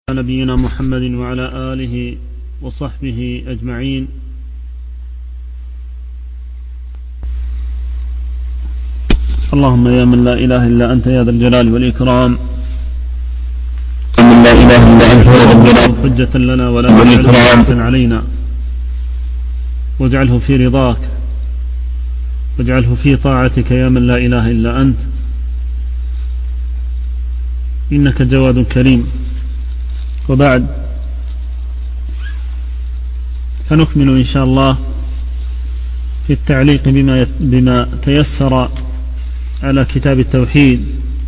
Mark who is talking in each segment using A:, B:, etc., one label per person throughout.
A: نبينا محمد وعلى آله وصحبه أجمعين. اللهم يا من لا إله إلا أنت يا ذا الجلال والإكرام،
B: من لا إله إلا أنت يا ذا الجلال
A: حجة لنا ولا حجة علينا، واجعله في رضاك، واجعله في طاعتك يا من لا إله إلا أنت، إنك جواد كريم. وبعد، فنكمل إن شاء الله في التعليق بما تيسر على كتاب التوحيد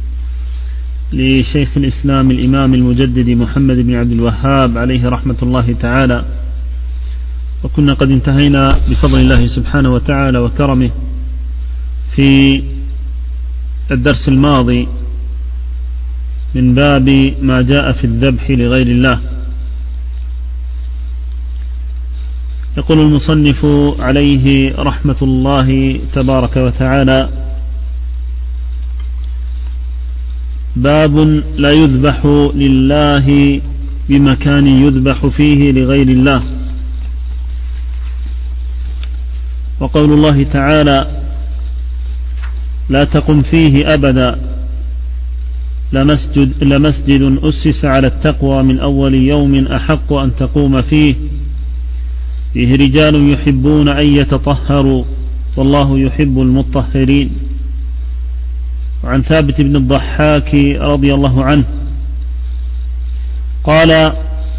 A: لشيخ الإسلام الإمام المجدد محمد بن عبد الوهاب عليه رحمة الله تعالى. وكنا قد انتهينا بفضل الله سبحانه وتعالى وكرمه في الدرس الماضي من باب ما جاء في الذبح لغير الله. يقول المصنف عليه رحمة الله تبارك وتعالى: باب لا يذبح لله بمكان يذبح فيه لغير الله. وقول الله تعالى: لا تقم فيه أبدا لمسجد أسس على التقوى من أول يوم أحق أن تقوم فيه رجال يحبون أن يتطهروا والله يحب المطهرين. وعن ثابت بن الضحاك رضي الله عنه قال: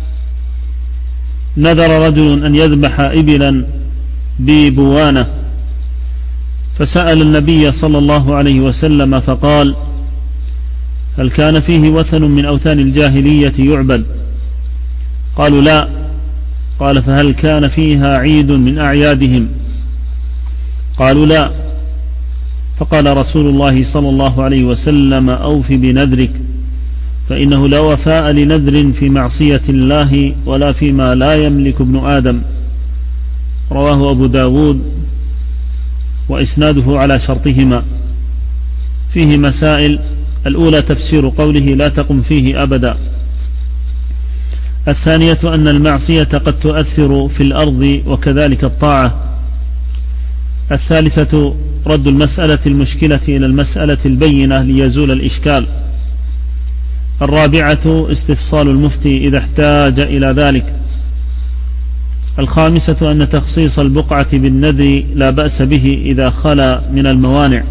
A: نذر رجل أن يذبح إبلا ببوانة، فسأل النبي صلى الله عليه وسلم فقال: هل كان فيه وثن من أوثان الجاهلية يعبد؟ قالوا: لا. قال: فهل كان فيها عيد من أعيادهم؟ قالوا: لا. فقال رسول الله صلى الله عليه وسلم: أوف بنذرك، فإنه لا وفاء لنذر في معصية الله ولا فيما لا يملك ابن آدم. رواه أبو داود وإسناده على شرطهما. فيه مسائل: الأولى تفسير قوله لا تقم فيه أبدا. الثانية أن المعصية قد تؤثر في الأرض وكذلك الطاعة. الثالثة رد المسألة المشكلة إلى المسألة البينة ليزول الإشكال. الرابعة استفصال المفتي إذا احتاج إلى ذلك. الخامسة أن تخصيص البقعة بالنذر لا بأس به إذا خلا من الموانع.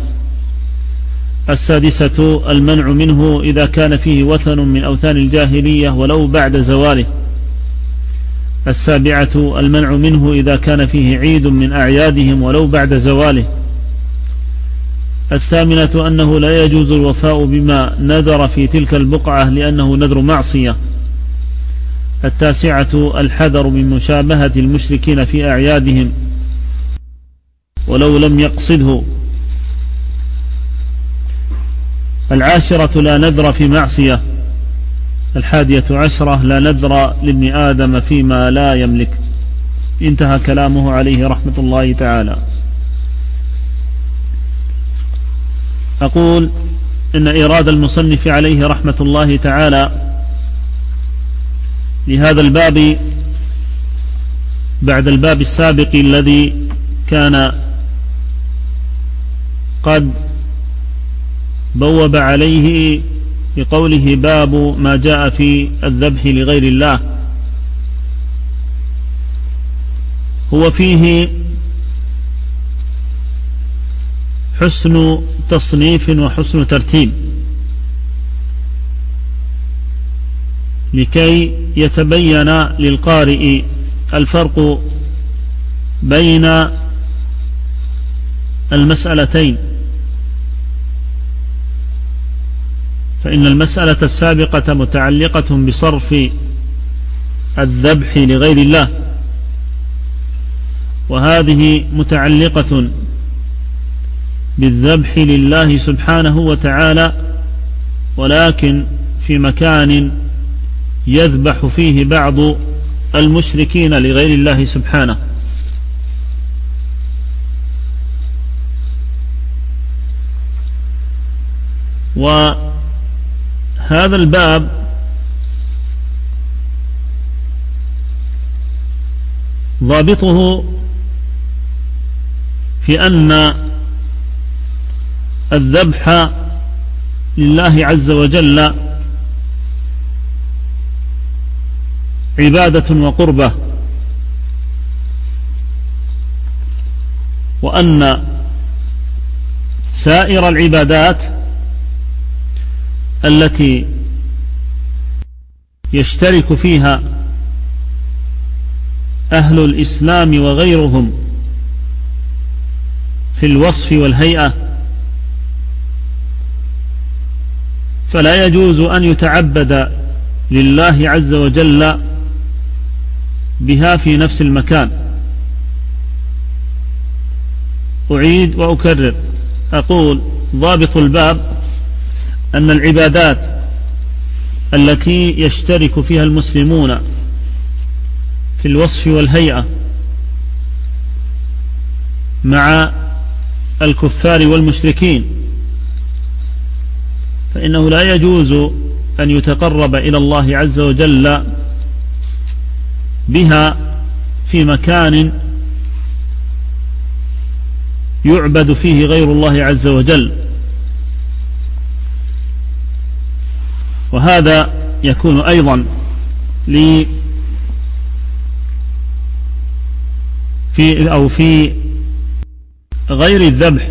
A: السادسة المنع منه إذا كان فيه وثن من أوثان الجاهلية ولو بعد زواله. السابعة المنع منه إذا كان فيه عيد من أعيادهم ولو بعد زواله. الثامنة أنه لا يجوز الوفاء بما نذر في تلك البقعة لأنه نذر معصية. التاسعة الحذر من مشابهة المشركين في أعيادهم ولو لم يقصده. العاشرة لا نذر في معصية. الحادية عشرة لا نذر لابن آدم فيما لا يملك. انتهى كلامه عليه رحمة الله تعالى. أقول إن إيراد المصنف عليه رحمة الله تعالى لهذا الباب بعد الباب السابق الذي كان قد بوب عليه بقوله باب ما جاء في الذبح لغير الله، هو فيه حسن تصنيف وحسن ترتيب لكي يتبين للقارئ الفرق بين المسألتين. فإن المسألة السابقة متعلقة بصرف الذبح لغير الله، وهذه متعلقة بالذبح لله سبحانه وتعالى، ولكن في مكان يذبح فيه بعض المشركين لغير الله سبحانه. وهذا الباب ضابطه في أن الذبح لله عز وجل عبادة وقربة، وأن سائر العبادات التي يشترك فيها أهل الإسلام وغيرهم في الوصف والهيئة فلا يجوز أن يتعبد لله عز وجل بها في نفس المكان. أعيد وأكرر، أقول ضابط الباب أن العبادات التي يشترك فيها المسلمون في الوصف والهيئة مع الكفار والمشركين فإنه لا يجوز أن يتقرب إلى الله عز وجل بها في مكان يعبد فيه غير الله عز وجل. وهذا يكون أيضا في غير الذبح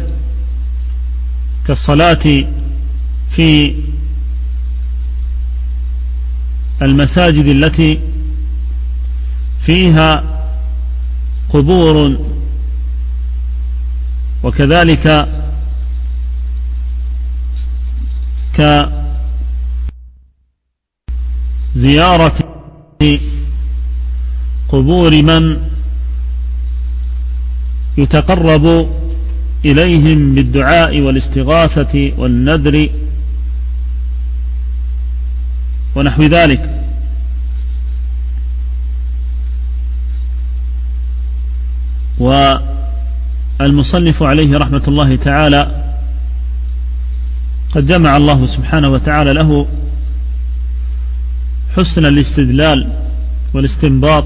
A: كالصلاة في المساجد التي فيها قبور، وكذلك كزيارة قبور من يتقرب إليهم بالدعاء والاستغاثة والنذر ونحو ذلك. والمصنف عليه رحمة الله تعالى قد جمع الله سبحانه وتعالى له حسن الاستدلال والاستنباط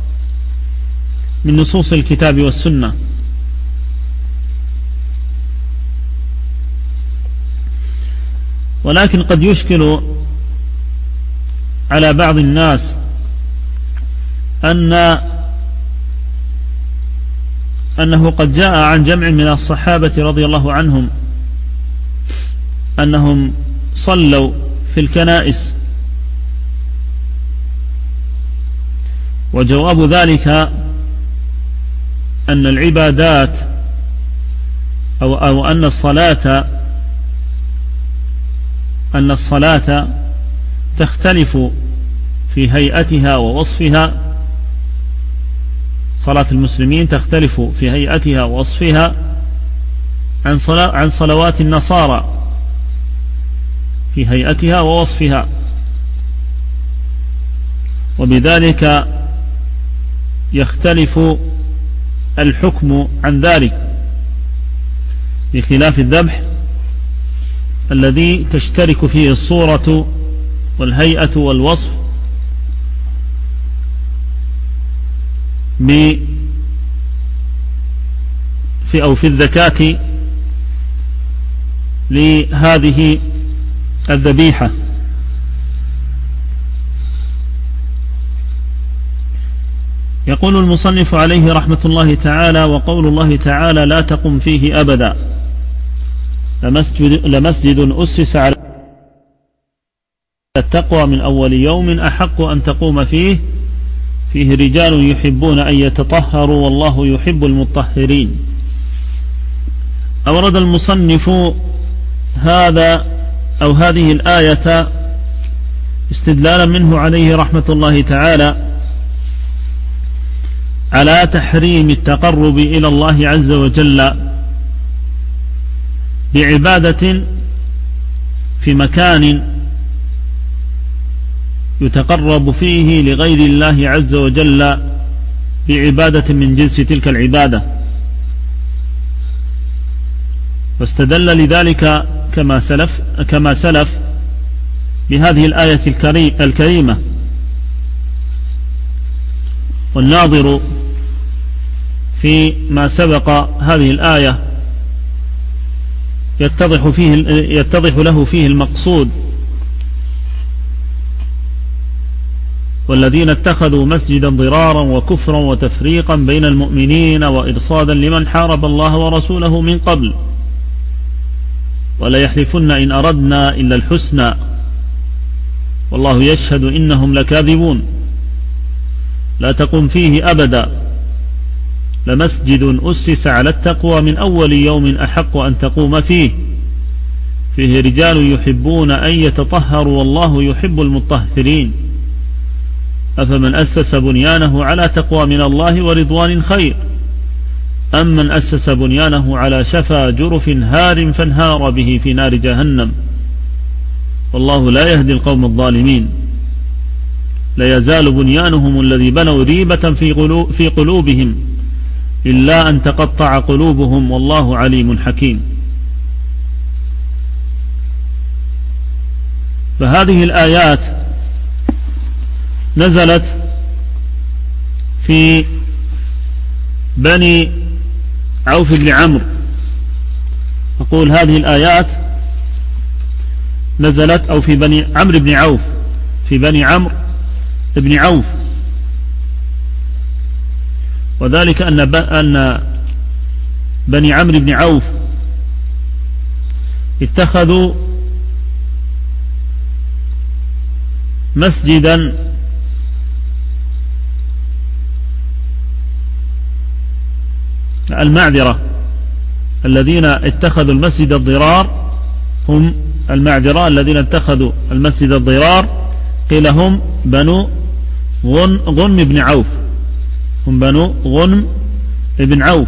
A: من نصوص الكتاب والسنة، ولكن قد يشكل على بعض الناس أنه قد جاء عن جمع من الصحابة رضي الله عنهم أنهم صلوا في الكنائس، وجواب ذلك أن العبادات أو أن الصلاة تختلف في هيئتها ووصفها. صلاة المسلمين تختلف في هيئتها ووصفها عن صلوات النصارى في هيئتها ووصفها، وبذلك يختلف الحكم عن ذلك، بخلاف الذبح الذي تشترك فيه الصورة والهيئة والوصف في الذكاة لهذه الذبيحة. يقول المصنف عليه رحمة الله تعالى: وقول الله تعالى: لا تقم فيه أبدا، لمسجد أسس على التقوى من أول يوم أحق أن تقوم فيه رجال يحبون أن يتطهروا والله يحب المطهرين. أورد المصنف هذه الآية استدلالا منه عليه رحمة الله تعالى على تحريم التقرب إلى الله عز وجل بعبادة في مكان يتقرب فيه لغير الله عز وجل بعبادة من جنس تلك العبادة، واستدل لذلك كما سلف بهذه الآية الكريمة: والناظر فيما سبق هذه الآية يتضح له فيه المقصود: والذين اتخذوا مسجدا ضرارا وكفرا وتفريقا بين المؤمنين وإرصادا لمن حارب الله ورسوله من قبل ولا يحلفن إن أردنا إلا الحسنى والله يشهد إنهم لكاذبون لا تقم فيه أبدا لمسجد أسس على التقوى من أول يوم أحق أن تقوم فيه رجال يحبون أن يتطهروا والله يحب المطهرين أفمن أسس بنيانه على تقوى من الله ورضوان خير أم من أسس بنيانه على شفا جرف هار فانهار به في نار جهنم والله لا يهدي القوم الظالمين لا يزال بنيانهم الذي بنوا ريبة في قلوبهم إلا أن تقطع قلوبهم والله عليم حكيم. فهذه الآيات نزلت في بني عوف بن عمرو. أقول هذه الآيات نزلت أو في بني عمرو بن عوف، في بني عمرو بن عوف، وذلك أن بني عمرو بن عوف اتخذوا مسجدا المعذرة، الذين اتخذوا المسجد الضرار هم المعذرة الذين اتخذوا المسجد الضرار قيل هم بنو غنم بن عوف، هم بنو غنم بن عوف،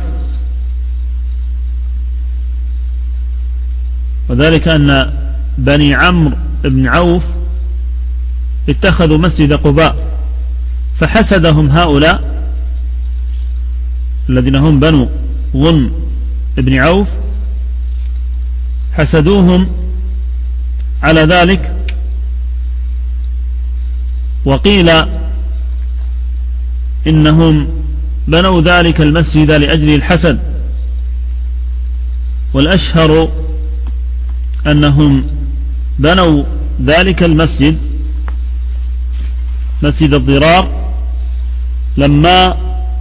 A: وذلك أن بني عمرو بن عوف اتخذوا مسجد قباء فحسدهم هؤلاء الذين هم بنو غنم بن عوف، حسدوهم على ذلك، وقيل إنهم بنوا ذلك المسجد لأجل الحسد، والأشهر أنهم بنوا ذلك المسجد مسجد الضرار لما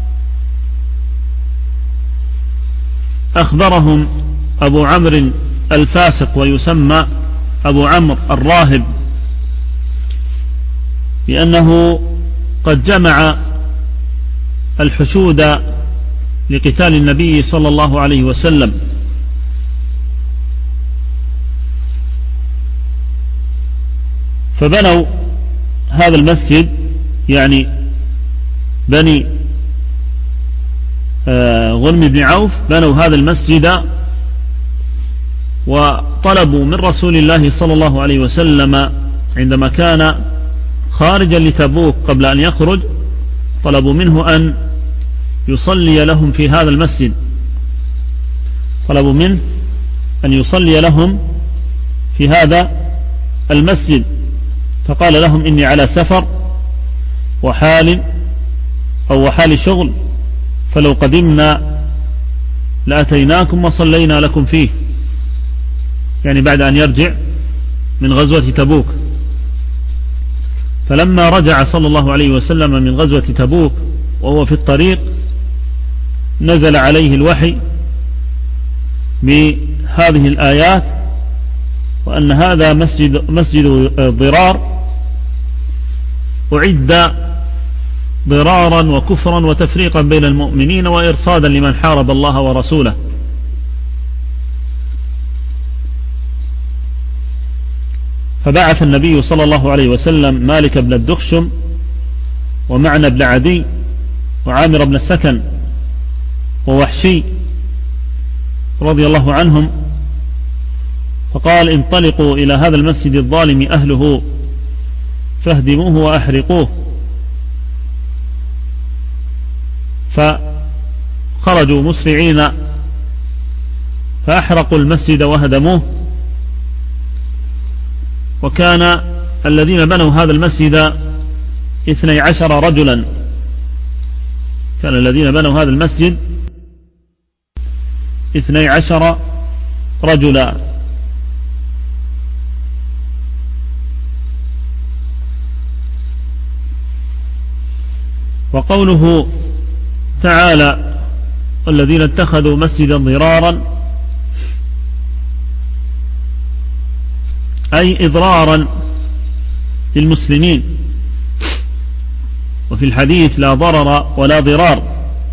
A: أخبرهم أبو عمرو الفاسق ويسمى أبو عمرو الراهب بأنه قد جمع الحشود لقتال النبي صلى الله عليه وسلم، فبنوا هذا المسجد، يعني بني غنم بن عوف بنوا هذا المسجد، وطلبوا من رسول الله صلى الله عليه وسلم عندما كان خارجا لتبوك قبل أن يخرج، طلبوا منه أن يصلي لهم في هذا المسجد، طلبوا منه أن يصلي لهم في هذا المسجد، فقال لهم إني على سفر وحال شغل، فلو قدمنا لأتيناكم وصلينا لكم فيه، يعني بعد أن يرجع من غزوة تبوك. فلما رجع صلى الله عليه وسلم من غزوة تبوك وهو في الطريق نزل عليه الوحي بهذه الآيات، وأن هذا مسجد ضرار أعد ضرارا وكفرا وتفريقا بين المؤمنين وإرصادا لمن حارب الله ورسوله. فبعث النبي صلى الله عليه وسلم مالك بن الدخشم ومعنى بن عدي وعامر بن السكن ووحشي رضي الله عنهم، فقال انطلقوا إلى هذا المسجد الظالم أهله فاهدموه وأحرقوه، فخرجوا مسرعين فأحرقوا المسجد وهدموه. وكان الذين بنوا هذا المسجد 12 رجلا، كان الذين بنوا هذا المسجد 12 رجلا. وقوله تعالى والذين اتخذوا مسجدا ضرارا أي إضرارا للمسلمين، وفي الحديث لا ضرر ولا ضرار،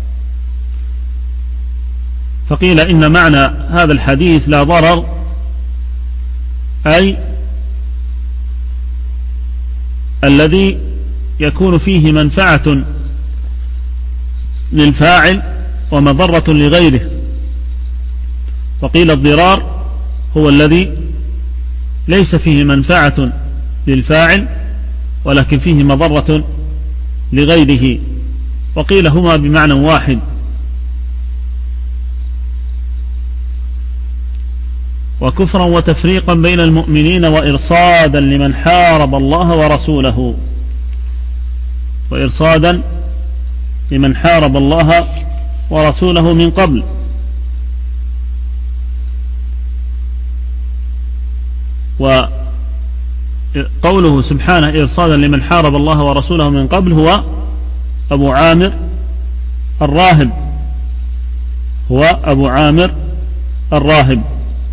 A: فقيل إن معنى هذا الحديث لا ضرر أي الذي يكون فيه منفعة للفاعل ومضرة لغيره، وقيل الضرار هو الذي ليس فيه منفعة للفاعل ولكن فيه مضرة لغيره، وقيل هما بمعنى واحد. وكفرا وتفريقا بين المؤمنين وإرصادا لمن حارب الله ورسوله، وإرصادا لمن حارب الله ورسوله من قبل. وقوله سبحانه إرصادا لمن حارب الله ورسوله من قبل هو أبو عامر الراهب، هو أبو عامر الراهب.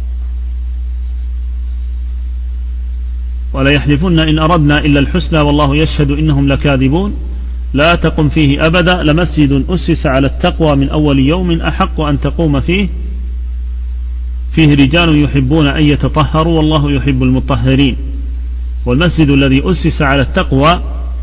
A: ولا يحلفن إن أردنا إلا الحسنى والله يشهد إنهم لكاذبون لا تقم فيه أبدا لمسجد أسس على التقوى من أول يوم أحق أن تقوم فيه رجال يحبون أن يتطهروا والله يحب المطهرين. والمسجد الذي أسس على التقوى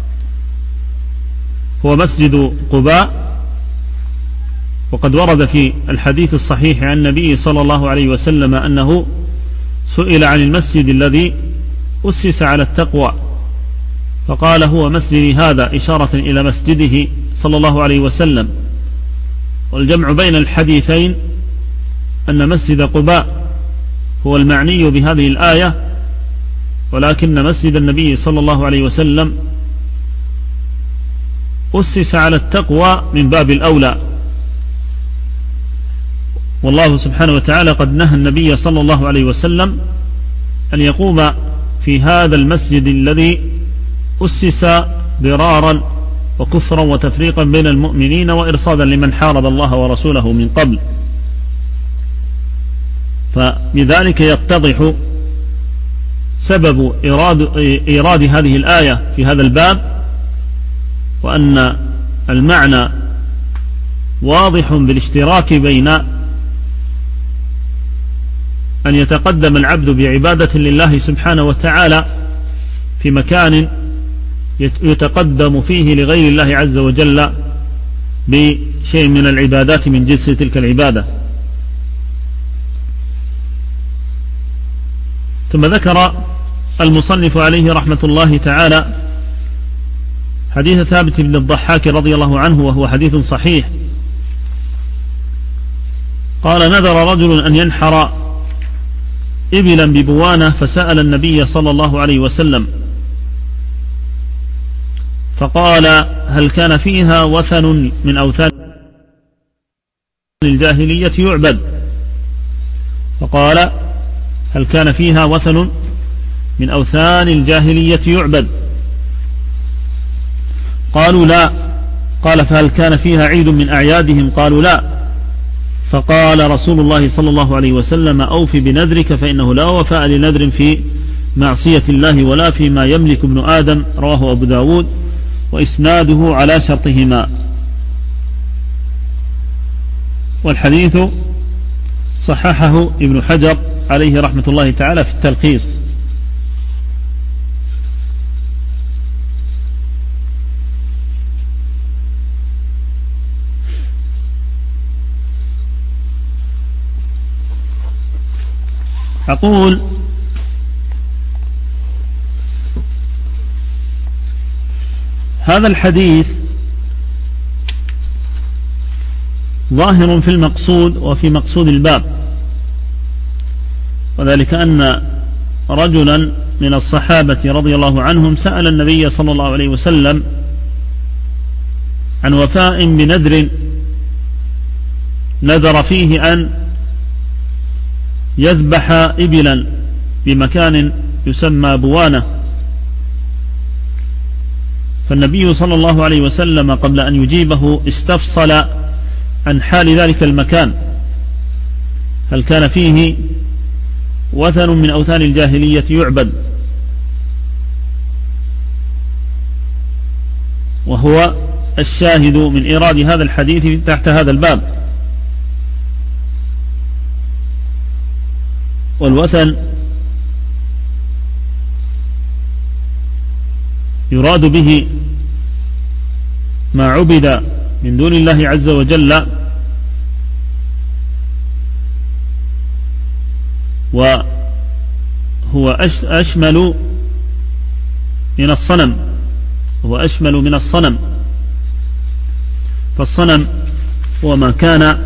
A: هو مسجد قباء، وقد ورد في الحديث الصحيح عن النبي صلى الله عليه وسلم أنه سئل عن المسجد الذي أسس على التقوى فقال هو مسجدي هذا، إشارة إلى مسجده صلى الله عليه وسلم. والجمع بين الحديثين أن مسجد قباء هو المعني بهذه الآية، ولكن مسجد النبي صلى الله عليه وسلم أسس على التقوى من باب الأولى. والله سبحانه وتعالى قد نهى النبي صلى الله عليه وسلم أن يقوم في هذا المسجد الذي أسس ضرارا وكفرا وتفريقا بين المؤمنين وإرصادا لمن حارب الله ورسوله من قبل. فبذلك يتضح سبب إيراد هذه الآية في هذا الباب، وأن المعنى واضح بالاشتراك بين أن يتقدم العبد بعبادة لله سبحانه وتعالى في مكان يتقدم فيه لغير الله عز وجل بشيء من العبادات من جنس تلك العبادة. ثم ذكر المصنف عليه رحمة الله تعالى حديث ثابت بن الضحاك رضي الله عنه، وهو حديث صحيح. قال نذر رجل أن ينحر إبلا ببوانة فسأل النبي صلى الله عليه وسلم فقال هل كان فيها وثن من أوثان الجاهلية يعبد؟ فقال هل كان فيها وثن من أوثان الجاهلية يعبد؟ قالوا لا. قال فهل كان فيها عيد من أعيادهم؟ قالوا لا. فقال رسول الله صلى الله عليه وسلم أوف بنذرك فإنه لا وفاء لنذر في معصية الله ولا فيما يملك ابن آدم. رواه أبو داود وإسناده على شرطهما. والحديث صححه ابن حجر عليه رحمة الله تعالى في التلخيص. أقول هذا الحديث ظاهر في المقصود وفي مقصود الباب، وذلك أن رجلا من الصحابة رضي الله عنهم سأل النبي صلى الله عليه وسلم عن وفاء بنذر نذر فيه أن يذبح إبلا بمكان يسمى بوانة، فالنبي صلى الله عليه وسلم قبل أن يجيبه استفصل عن حال ذلك المكان، هل كان فيه وثن من أوثان الجاهلية يعبد، وهو الشاهد من إيراد هذا الحديث تحت هذا الباب. والوثن يراد به ما عبد من دون الله عز وجل، وهو أشمل من الصنم، هو أشمل من الصنم. فالصنم هو ما كان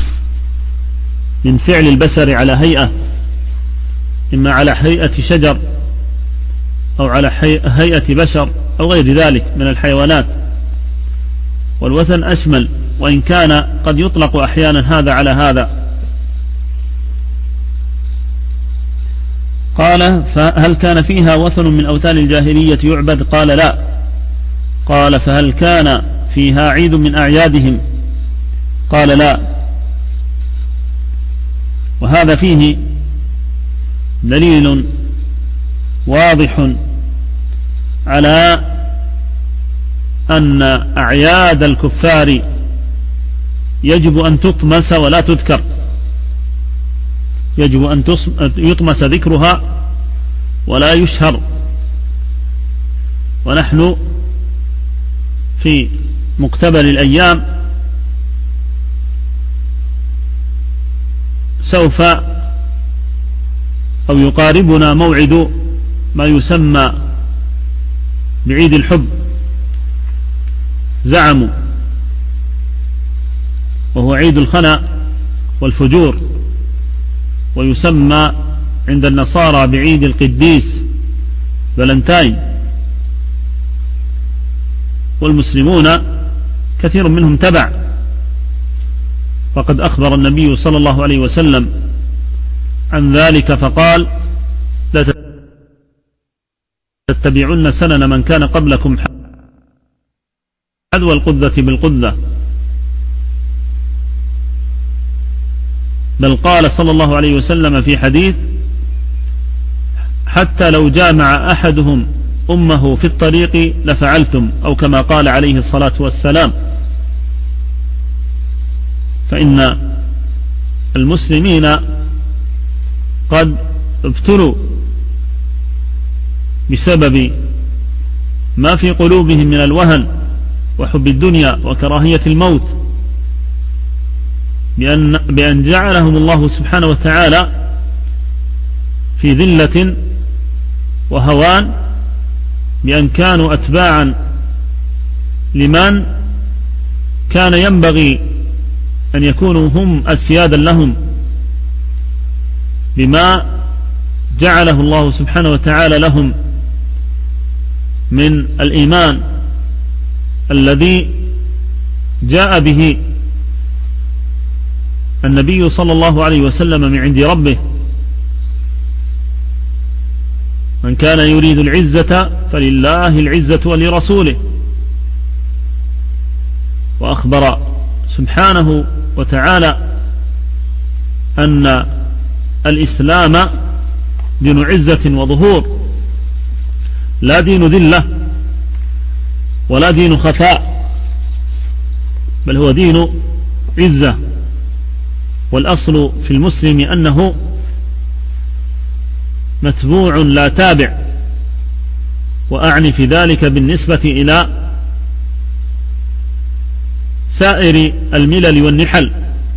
A: من فعل البشر على هيئة، إما على هيئة شجر أو على هيئة بشر أو غير ذلك من الحيوانات. والوثن أشمل، وإن كان قد يطلق أحيانا هذا على هذا. قال فهل كان فيها وثن من أوثان الجاهلية يعبد؟ قال لا. قال فهل كان فيها عيد من أعيادهم؟ قال لا. وهذا فيه دليل واضح على أن أعياد الكفار يجب أن تطمس ولا تذكر، يجب أن يطمس ذكرها ولا يشهر. ونحن في مقتبل الأيام سوف أو يقاربنا موعد ما يسمى بعيد الحب، زعموا، وهو عيد الخنا والفجور، ويسمى عند النصارى بعيد القديس فالنتاين. والمسلمون كثير منهم تبع، وقد أخبر النبي صلى الله عليه وسلم عن ذلك فقال: لا تتبعن سنن من كان قبلكم حذو القذة بالقذة. بل قال صلى الله عليه وسلم في حديث: حتى لو جامع أحدهم أمه في الطريق لفعلتم، أو كما قال عليه الصلاة والسلام. فإن المسلمين قد ابتلوا بسبب ما في قلوبهم من الوهن وحب الدنيا وكراهية الموت، بأن جعلهم الله سبحانه وتعالى في ذلة وهوان، بأن كانوا أتباعا لمن كان ينبغي أن يكونوا هم أسيادا لهم، بما جعله الله سبحانه وتعالى لهم من الإيمان الذي جاء به النبي صلى الله عليه وسلم من عند ربه: من كان يريد العزة فلله العزة ولرسوله. وأخبر سبحانه وتعالى أن الإسلام دين عزة وظهور، لا دين ذلة ولا دين خفاء، بل هو دين عزة. والأصل في المسلم أنه متبوع لا تابع، وأعني في ذلك بالنسبة إلى سائر الملل والنحل.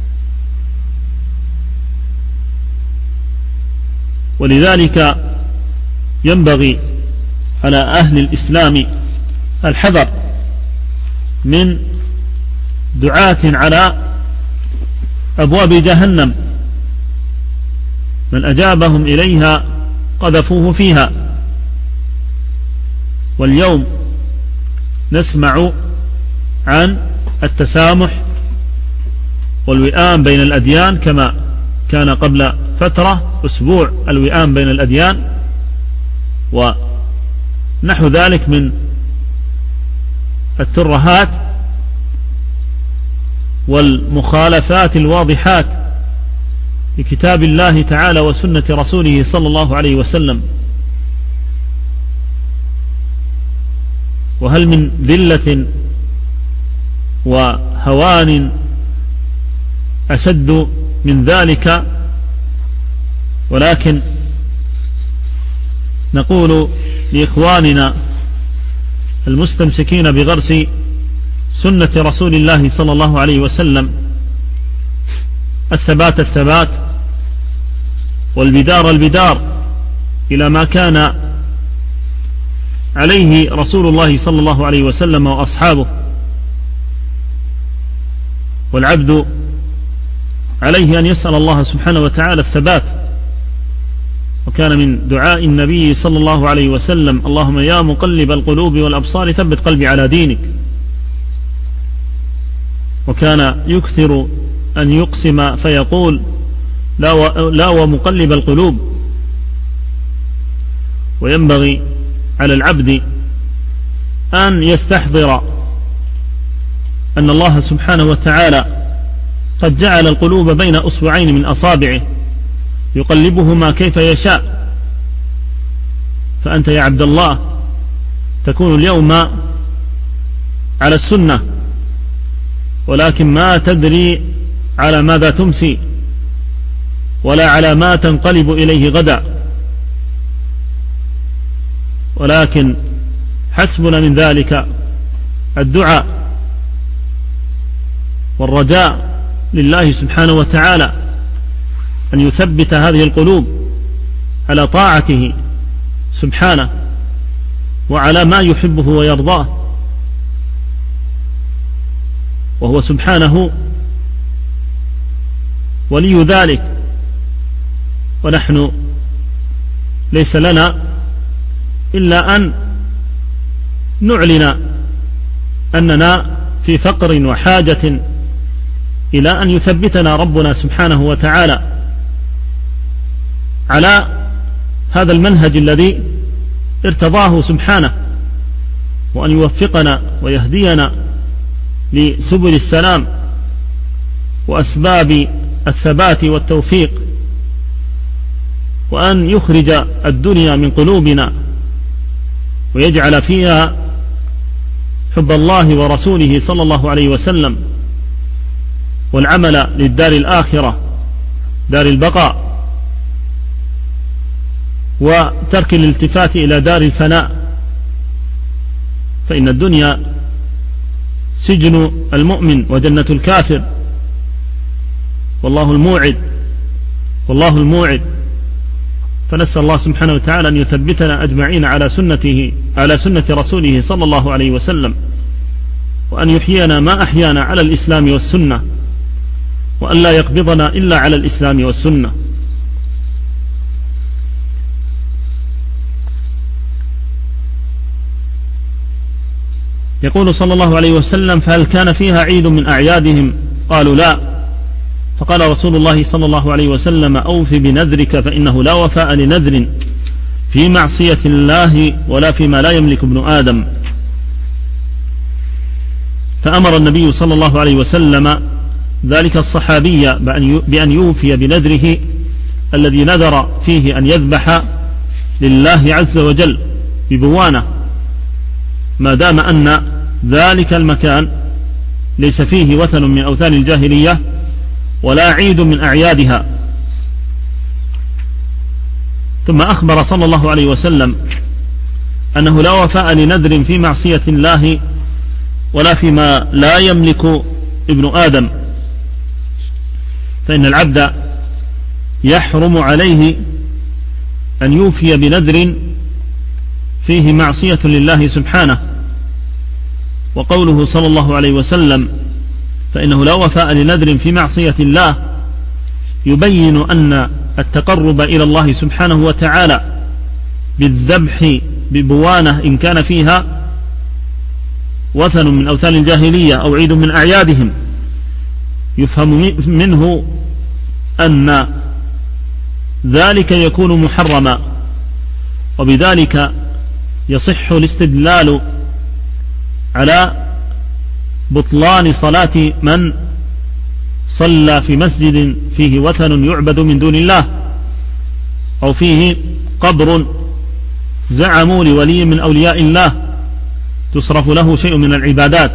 A: ولذلك ينبغي على أهل الإسلام الحذر من دعاة على أبواب جهنم، من أجابهم إليها قذفوه فيها. واليوم نسمع عن التسامح والوئام بين الأديان كما كان قبل فترة أسبوع الوئام بين الأديان ونحو ذلك من الترهات والمخالفات الواضحات لكتاب الله تعالى وسنة رسوله صلى الله عليه وسلم. وهل من ذلة وهوان أشد من ذلك؟ ولكن نقول لإخواننا المستمسكين بغرس سنة رسول الله صلى الله عليه وسلم الثبات والبدار إلى ما كان عليه رسول الله صلى الله عليه وسلم وأصحابه، والعبد عليه أن يسأل الله سبحانه وتعالى الثبات. وكان من دعاء النبي صلى الله عليه وسلم: اللهم يا مقلب القلوب والأبصار ثبت قلبي على دينك. وكان يكثر أن يقسم فيقول: لا ومقلب القلوب. وينبغي على العبد أن يستحضر أن الله سبحانه وتعالى قد جعل القلوب بين أصبعين من أصابعه يقلبهما كيف يشاء. فأنت يا عبد الله تكون اليوم على السنة، ولكن ما تدري على ماذا تمسي ولا على ما تنقلب إليه غدا. ولكن حسبنا من ذلك الدعاء والرجاء لله سبحانه وتعالى أن يثبت هذه القلوب على طاعته سبحانه وعلى ما يحبه ويرضاه، وهو سبحانه ولي ذلك. ونحن ليس لنا إلا أن نعلن أننا في فقر وحاجة إلى أن يثبتنا ربنا سبحانه وتعالى على هذا المنهج الذي ارتضاه سبحانه، وأن يوفقنا ويهدينا لسبل السلام وأسباب الثبات والتوفيق، وأن يخرج الدنيا من قلوبنا ويجعل فيها حب الله ورسوله صلى الله عليه وسلم، والعمل للدار الآخرة دار البقاء، وترك الالتفات إلى دار الفناء. فإن الدنيا سجن المؤمن وجنة الكافر، والله الموعد. فنسأل الله سبحانه وتعالى أن يثبتنا أجمعين على سنة رسوله صلى الله عليه وسلم، وأن يحيينا ما أحيانا على الإسلام والسنة، وأن لا يقبضنا إلا على الإسلام والسنة. يقول صلى الله عليه وسلم: فهل كان فيها عيد من أعيادهم؟ قالوا: لا. فقال رسول الله صلى الله عليه وسلم: أوف بنذرك، فإنه لا وفاء لنذر في معصية الله ولا فيما لا يملك ابن آدم. فأمر النبي صلى الله عليه وسلم ذلك الصحابي بأن يوفي بنذره الذي نذر فيه أن يذبح لله عز وجل ببوانة، ما دام أن ذلك المكان ليس فيه وثن من أوثان الجاهلية ولا عيد من أعيادها. ثم أخبر صلى الله عليه وسلم أنه لا وفاء لنذر في معصية الله ولا فيما لا يملك ابن آدم، فإن العبد يحرم عليه أن يوفي بنذر فيه معصية لله سبحانه. وقوله صلى الله عليه وسلم: فإنه لا وفاء لنذر في معصية الله، يبين أن التقرب إلى الله سبحانه وتعالى بالذبح ببوانة إن كان فيها وثن من أوثان الجاهلية أو عيد من أعيادهم، يفهم منه أن ذلك يكون محرما، وبذلك يصح الاستدلال على بطلان صلاة من صلى في مسجد فيه وثن يعبد من دون الله، أو فيه قبر زعموا لولي من أولياء الله تصرف له شيء من العبادات.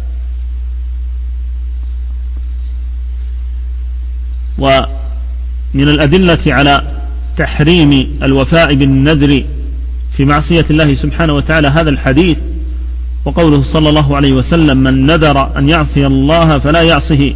A: ومن الأدلة على تحريم الوفاء بالنذر في معصية الله سبحانه وتعالى هذا الحديث، وقوله صلى الله عليه وسلم: من نذر أن يعصي الله فلا يعصه.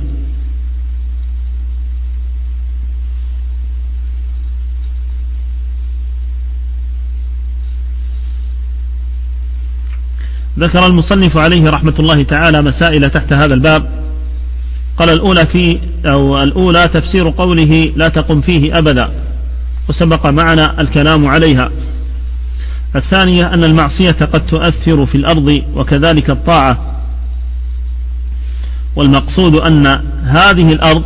A: ذكر المصنف عليه رحمة الله تعالى مسائل تحت هذا الباب. قال: الأولى تفسير قوله لا تقم فيه أبدا، وسبق معنا الكلام عليها. الثانية أن المعصية قد تؤثر في الأرض وكذلك الطاعة، والمقصود أن هذه الأرض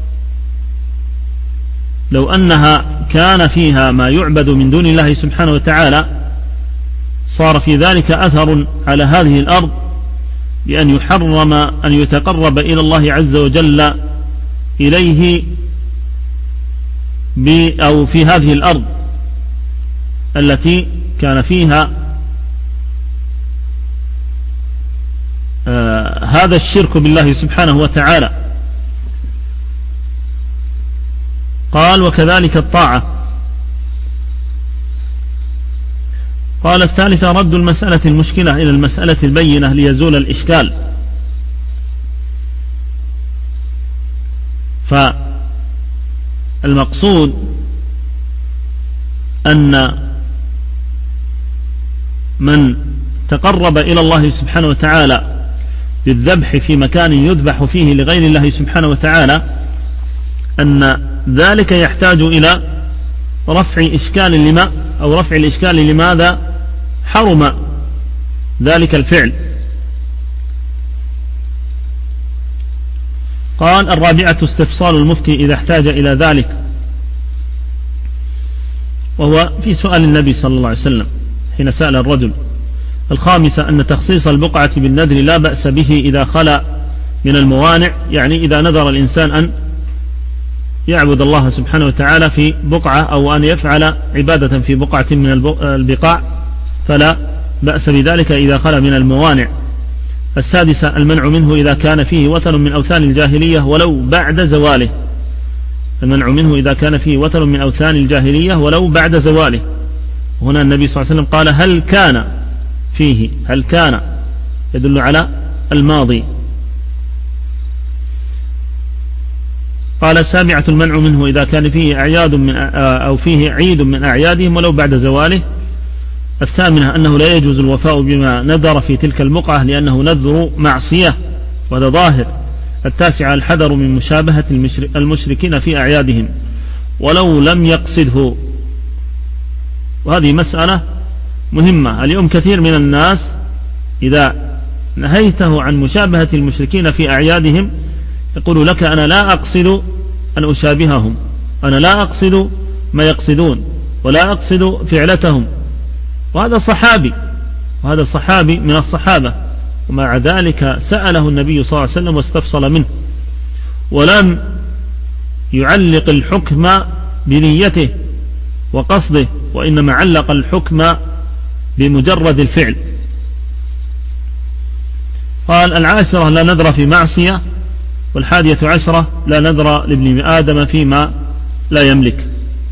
A: لو أنها كان فيها ما يعبد من دون الله سبحانه وتعالى صار في ذلك أثر على هذه الأرض بأن يحرم أن يتقرب إلى الله عز وجل إليه أو في هذه الأرض التي كان فيها هذا الشرك بالله سبحانه وتعالى. قال: وكذلك الطاعة. قال: الثالثة رد المسألة المشكلة إلى المسألة البينة ليزول الإشكال. فالمقصود أن من تقرب إلى الله سبحانه وتعالى بالذبح في مكان يذبح فيه لغير الله سبحانه وتعالى أن ذلك يحتاج إلى رفع الإشكال لماذا حرم ذلك الفعل. قال: الرابعة استفصال المفتي إذا احتاج إلى ذلك، وهو في سؤال النبي صلى الله عليه وسلم حين سأل الرجل. الخامسة أن تخصيص البقعة بالنذر لا بأس به إذا خلا من الموانع، يعني إذا نذر الإنسان أن يعبد الله سبحانه وتعالى في بقعة أو أن يفعل عبادة في بقعة من البقاع فلا بأس بذلك إذا خلا من الموانع. السادسة المنع منه إذا كان فيه وثن من أوثان الجاهلية ولو بعد زواله. المنع منه إذا كان فيه وثن من أوثان الجاهلية ولو بعد زواله. هنا النبي صلى الله عليه وسلم قال: هل كان فيه، هل كان يدل على الماضي. قال: السابعة المنع منه إذا كان فيه أعياد أو فيه عيد من أعيادهم ولو بعد زواله. الثامنة أنه لا يجوز الوفاء بما نذر في تلك البقعة لأنه نذر معصية، وهذا ظاهر. التاسعة الحذر من مشابهة المشركين في أعيادهم ولو لم يقصده. وهذه مسألة مهمة. اليوم كثير من الناس إذا نهيته عن مشابهة المشركين في أعيادهم يقول لك: أنا لا أقصد أن أشابههم، أنا لا أقصد ما يقصدون، ولا أقصد فعلتهم. وهذا صحابي من الصحابة، ومع ذلك سأله النبي صلى الله عليه وسلم واستفصل منه، ولم يعلق الحكم بنيته وقصده، وإنما علق الحكم بمجرد الفعل. قال: العاشرة لا نذر في معصية. والحادية عشرة لا نذر لابن آدم فيما لا يملك.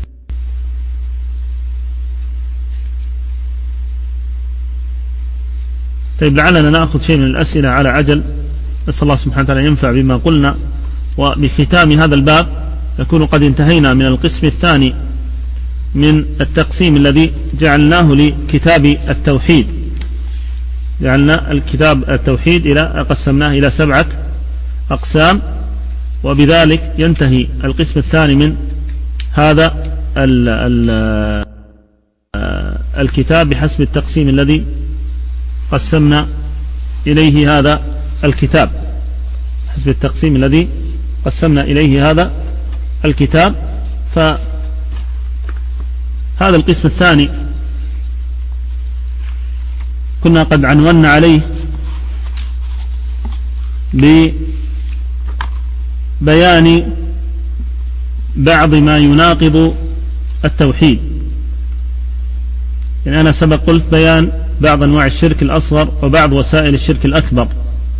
A: طيب، لعلنا نأخذ شيء من الأسئلة على عجل. نسأل الله سبحانه وتعالى ينفع بما قلنا. وبختام هذا الباب نكون قد انتهينا من القسم الثاني من التقسيم الذي جعلناه لكتاب التوحيد. جعلنا الكتاب التوحيد قسمناه إلى 7 أقسام، وبذلك ينتهي القسم الثاني من هذا الكتاب بحسب التقسيم الذي قسمنا إليه هذا الكتاب، حسب التقسيم الذي قسمنا إليه هذا الكتاب. هذا القسم الثاني كنا قد عنونا عليه ببيان بعض ما يناقض التوحيد. يعني أنا سبق قلت بيان بعض أنواع الشرك الأصغر وبعض وسائل الشرك الأكبر،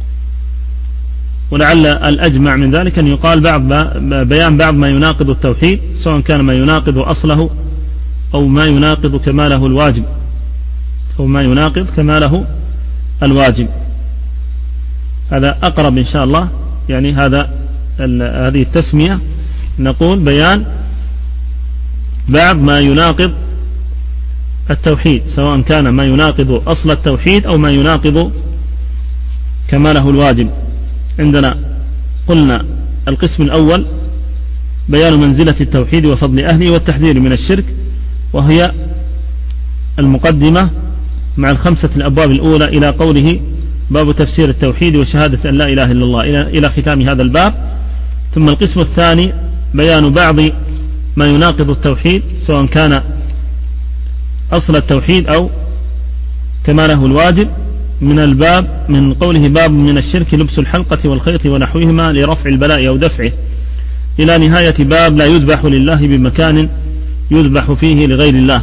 A: ولعل الأجمع من ذلك أن يقال بيان بعض ما يناقض التوحيد، سواء كان ما يناقض أصله أو ما يناقض كماله الواجب هذا أقرب إن شاء الله. يعني هذه التسمية نقول بيان بعض ما يناقض التوحيد، سواء كان ما يناقض أصل التوحيد أو ما يناقض كماله الواجب. عندنا قلنا القسم الأول بيان منزلة التوحيد وفضل أهله والتحذير من الشرك، وهي المقدمة مع الخمسة الأبواب الأولى إلى قوله باب تفسير التوحيد وشهادة أن لا إله إلا الله إلى ختام هذا الباب. ثم القسم الثاني بيان بعض ما يناقض التوحيد، سواء كان أصل التوحيد أو كماله الواجب، من قوله باب من الشرك لبس الحلقة والخيط ونحوهما لرفع البلاء أو دفعه، إلى نهاية باب لا يذبح لله بمكان يذبح فيه لغير الله.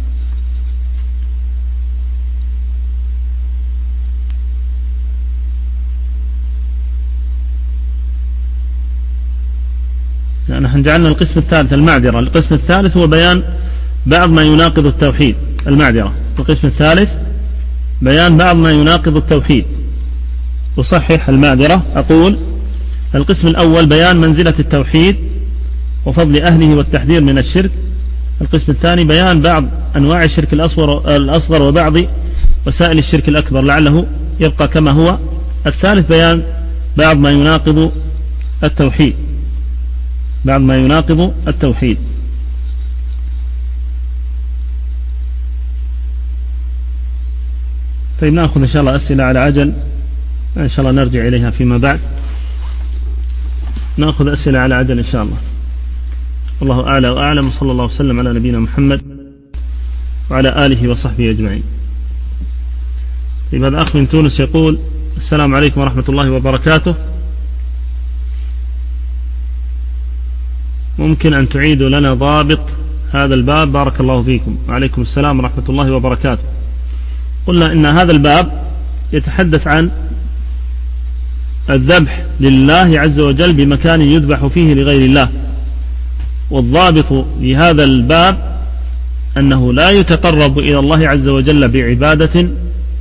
A: نحن جعلنا القسم الثالث المعذرة. القسم الثالث هو بيان بعض ما يناقض التوحيد، المعذرة. القسم الثالث بيان بعض ما يناقض التوحيد. أصحح المعذرة، أقول القسم الأول بيان منزلة التوحيد وفضل أهله والتحذير من الشرك. القسم الثاني بيان بعض أنواع الشرك الأصغر وبعض وسائل الشرك الأكبر، لعله يبقى كما هو. الثالث بيان بعض ما يناقض التوحيد. طيب نأخذ إن شاء الله أسئلة على عجل، إن شاء الله نرجع إليها فيما بعد. نأخذ أسئلة على عجل إن شاء الله. والله أعلى وأعلم، صلى الله وسلم على نبينا محمد وعلى آله وصحبه أجمعين. طيب هذا أخ من تونس يقول: السلام عليكم ورحمة الله وبركاته، ممكن أن تعيدوا لنا ضابط هذا الباب؟ بارك الله فيكم. وعليكم السلام ورحمة الله وبركاته. قلنا إن هذا الباب يتحدث عن الذبح لله عز وجل بمكان يذبح فيه لغير الله، والضابط لهذا الباب أنه لا يتقرب إلى الله عز وجل بعبادة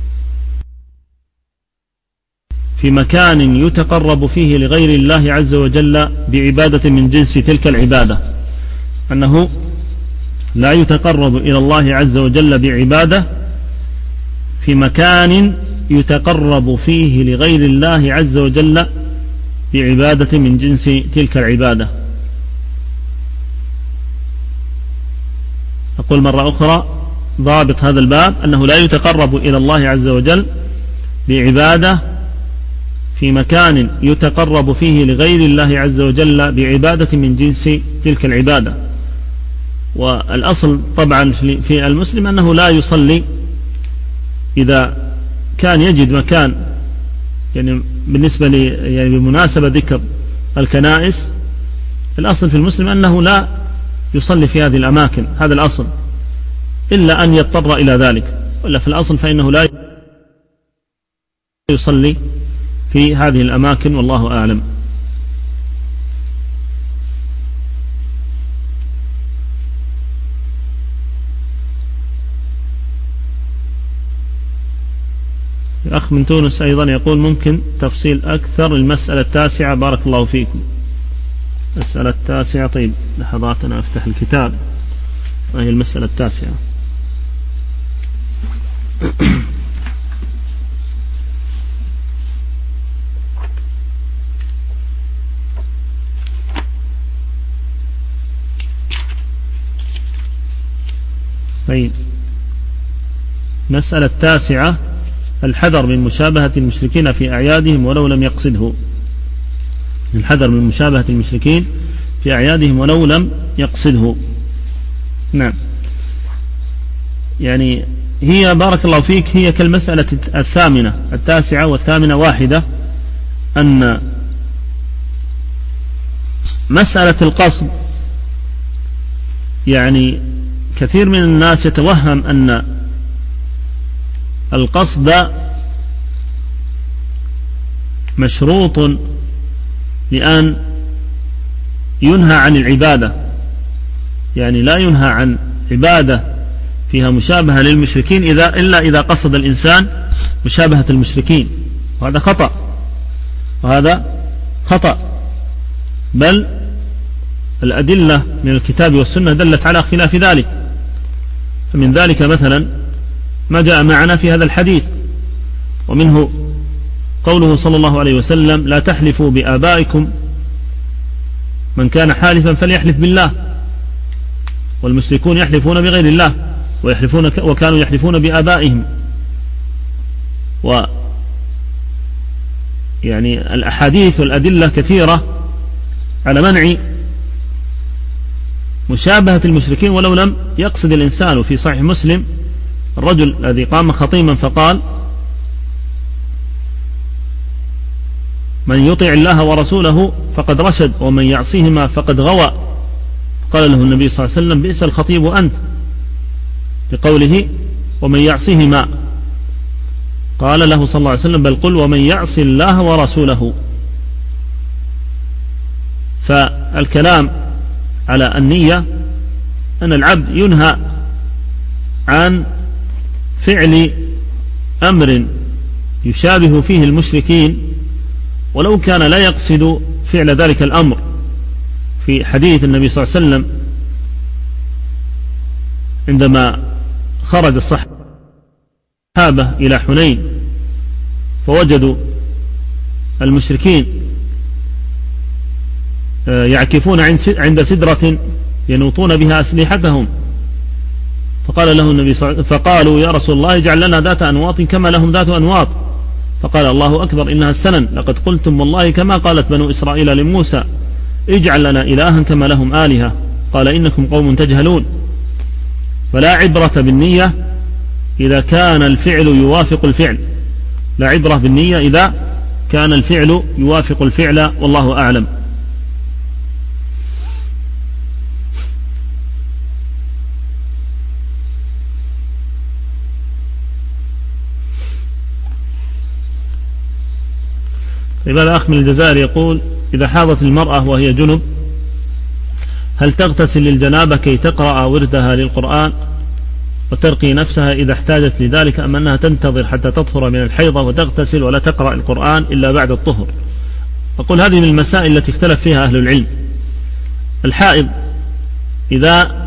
A: في مكان يتقرب فيه لغير الله عز وجل بعبادة من جنس تلك العبادة، أنه لا يتقرب إلى الله عز وجل بعبادة في مكان يتقرب فيه لغير الله عز وجل بعبادة من جنس تلك العبادة. أقول مرة أخرى: ضابط هذا الباب أنه لا يتقرب إلى الله عز وجل بعبادة في مكان يتقرب فيه لغير الله عز وجل بعبادة من جنس تلك العبادة. والأصل طبعا في المسلم أنه لا يصلي إذا كان يجد مكان، يعني بالنسبة يعني بمناسبة ذكر الكنائس، الأصل في المسلم أنه لا يصلي في هذه الأماكن، هذا الأصل، إلا أن يضطر إلى ذلك، ولا في الأصل فإنه لا يصلي في هذه الأماكن، والله أعلم. أخ من تونس أيضا يقول: ممكن تفصيل أكثر المسألة التاسعة؟ بارك الله فيكم. المسألة التاسعة، طيب لحظات أنا أفتح الكتاب. هي المسألة التاسعة. طيب مسألة التاسعة: الحذر من مشابهة المشركين في أعيادهم ولو لم يقصده. الحذر من مشابهة المشركين في أعيادهم ولو لم يقصده. نعم. يعني هي بارك الله فيك هي كالمسألة الثامنة التاسعة والثامنة واحدة، أن مسألة القصد يعني كثير من الناس يتوهم أن القصد مشروط لأن ينهى عن العبادة، يعني لا ينهى عن عبادة فيها مشابهة للمشركين إلا إذا قصد الإنسان مشابهة المشركين، وهذا خطأ، بل الأدلة من الكتاب والسنة دلت على خلاف ذلك. فمن ذلك مثلا ما جاء معنا في هذا الحديث، ومنه قوله صلى الله عليه وسلم: لا تحلفوا بآبائكم، من كان حالفا فليحلف بالله، والمشركون يحلفون بغير الله وكانوا يحلفون بآبائهم. يعني الأحاديث والأدلة كثيرة على منع مشابهة المشركين ولو لم يقصد الإنسان. في صحيح مسلم الرجل الذي قام خطيما فقال: من يطع الله ورسوله فقد رشد ومن يعصيهما فقد غوى. قال له النبي صلى الله عليه وسلم: بئس الخطيب أنت، بقوله ومن يعصيهما. قال له صلى الله عليه وسلم: بل قل ومن يعصي الله ورسوله. فالكلام على النية أن العبد ينهى عن فعل أمر يشابه فيه المشركين ولو كان لا يقصد فعل ذلك الأمر. في حديث النبي صلى الله عليه وسلم عندما خرج الصحابة إلى حنين فوجدوا المشركين يعكفون عند سدرة ينوطون بها أسلحتهم، فقال له النبي صلى الله عليه وسلم: فقالوا يا رسول الله اجعل لنا ذات أنواط كما لهم ذات أنواط. فقال: الله أكبر، إنها السنن، لقد قلتم والله كما قالت بنو إسرائيل لموسى اجعل لنا إلها كما لهم آلهة. قال: إنكم قوم تجهلون. فلا عبرة بالنية إذا كان الفعل يوافق الفعل، لا عبرة بالنية إذا كان الفعل يوافق الفعل، والله أعلم. طيب، هذا أخ من الجزائر يقول: إذا حاضت المرأة وهي جنب هل تغتسل للجنابة كي تقرأ وردها للقرآن وترقي نفسها إذا احتاجت لذلك، أم أنها تنتظر حتى تطهر من الحيضة وتغتسل ولا تقرأ القرآن إلا بعد الطهر؟ أقول هذه من المسائل التي اختلف فيها أهل العلم. الحائض إذا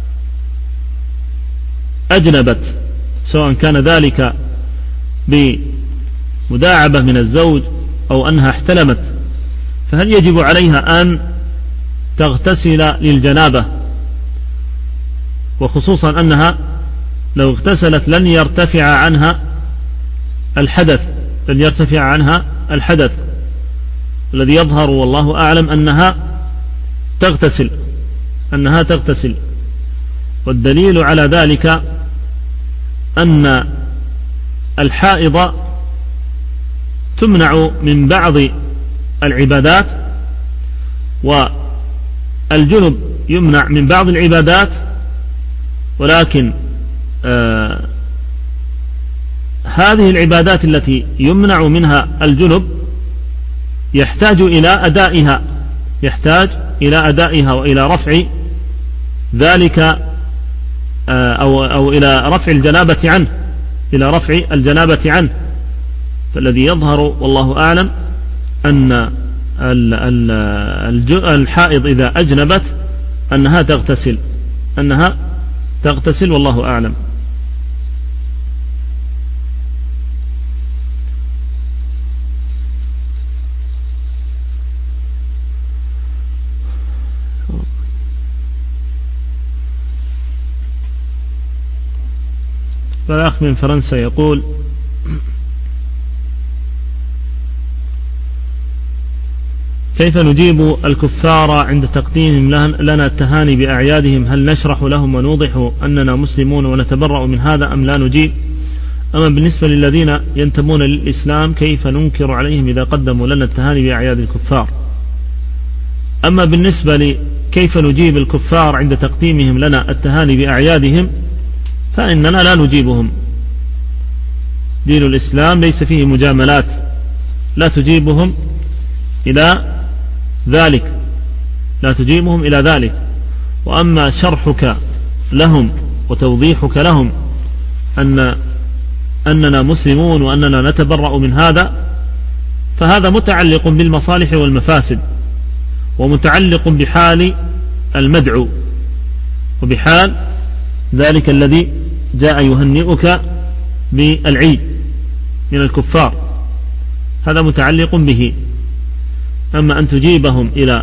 A: أجنبت سواء كان ذلك بمداعبة من الزوج أو أنها احتلمت، فهل يجب عليها أن تغتسل للجنابة؟ وخصوصا أنها لو اغتسلت لن يرتفع عنها الحدث، الذي يظهر والله أعلم أنها تغتسل. والدليل على ذلك أن الحائض تمنع من بعض العبادات والجنب يمنع من بعض العبادات، ولكن هذه العبادات التي يمنع منها الجنب يحتاج إلى أدائها وإلى رفع ذلك أو إلى رفع الجنابة عنه. فالذي يظهر والله أعلم أن الحائض إذا أجنبت أنها تغتسل والله أعلم. فالأخ من فرنسا يقول: كيف نجيب الكفار عند تقديمهم لنا التهاني بأعيادهم؟ هل نشرح لهم ونوضح أننا مسلمون ونتبرأ من هذا أم لا نجيب؟ أما بالنسبة للذين ينتمون للإسلام كيف ننكر عليهم إذا قدموا لنا التهاني بأعياد الكفار؟ أما بالنسبة لكيف نجيب الكفار عند تقديمهم لنا التهاني بأعيادهم فإننا لا نجيبهم. دين الإسلام ليس فيه مجاملات، لا تجيبهم إلى ذلك. وأما شرحك لهم وتوضيحك لهم أننا مسلمون وأننا نتبرأ من هذا فهذا متعلق بالمصالح والمفاسد، ومتعلق بحال المدعو وبحال ذلك الذي جاء يهنئك بالعيد من الكفار، هذا متعلق به. أما أن تجيبهم إلى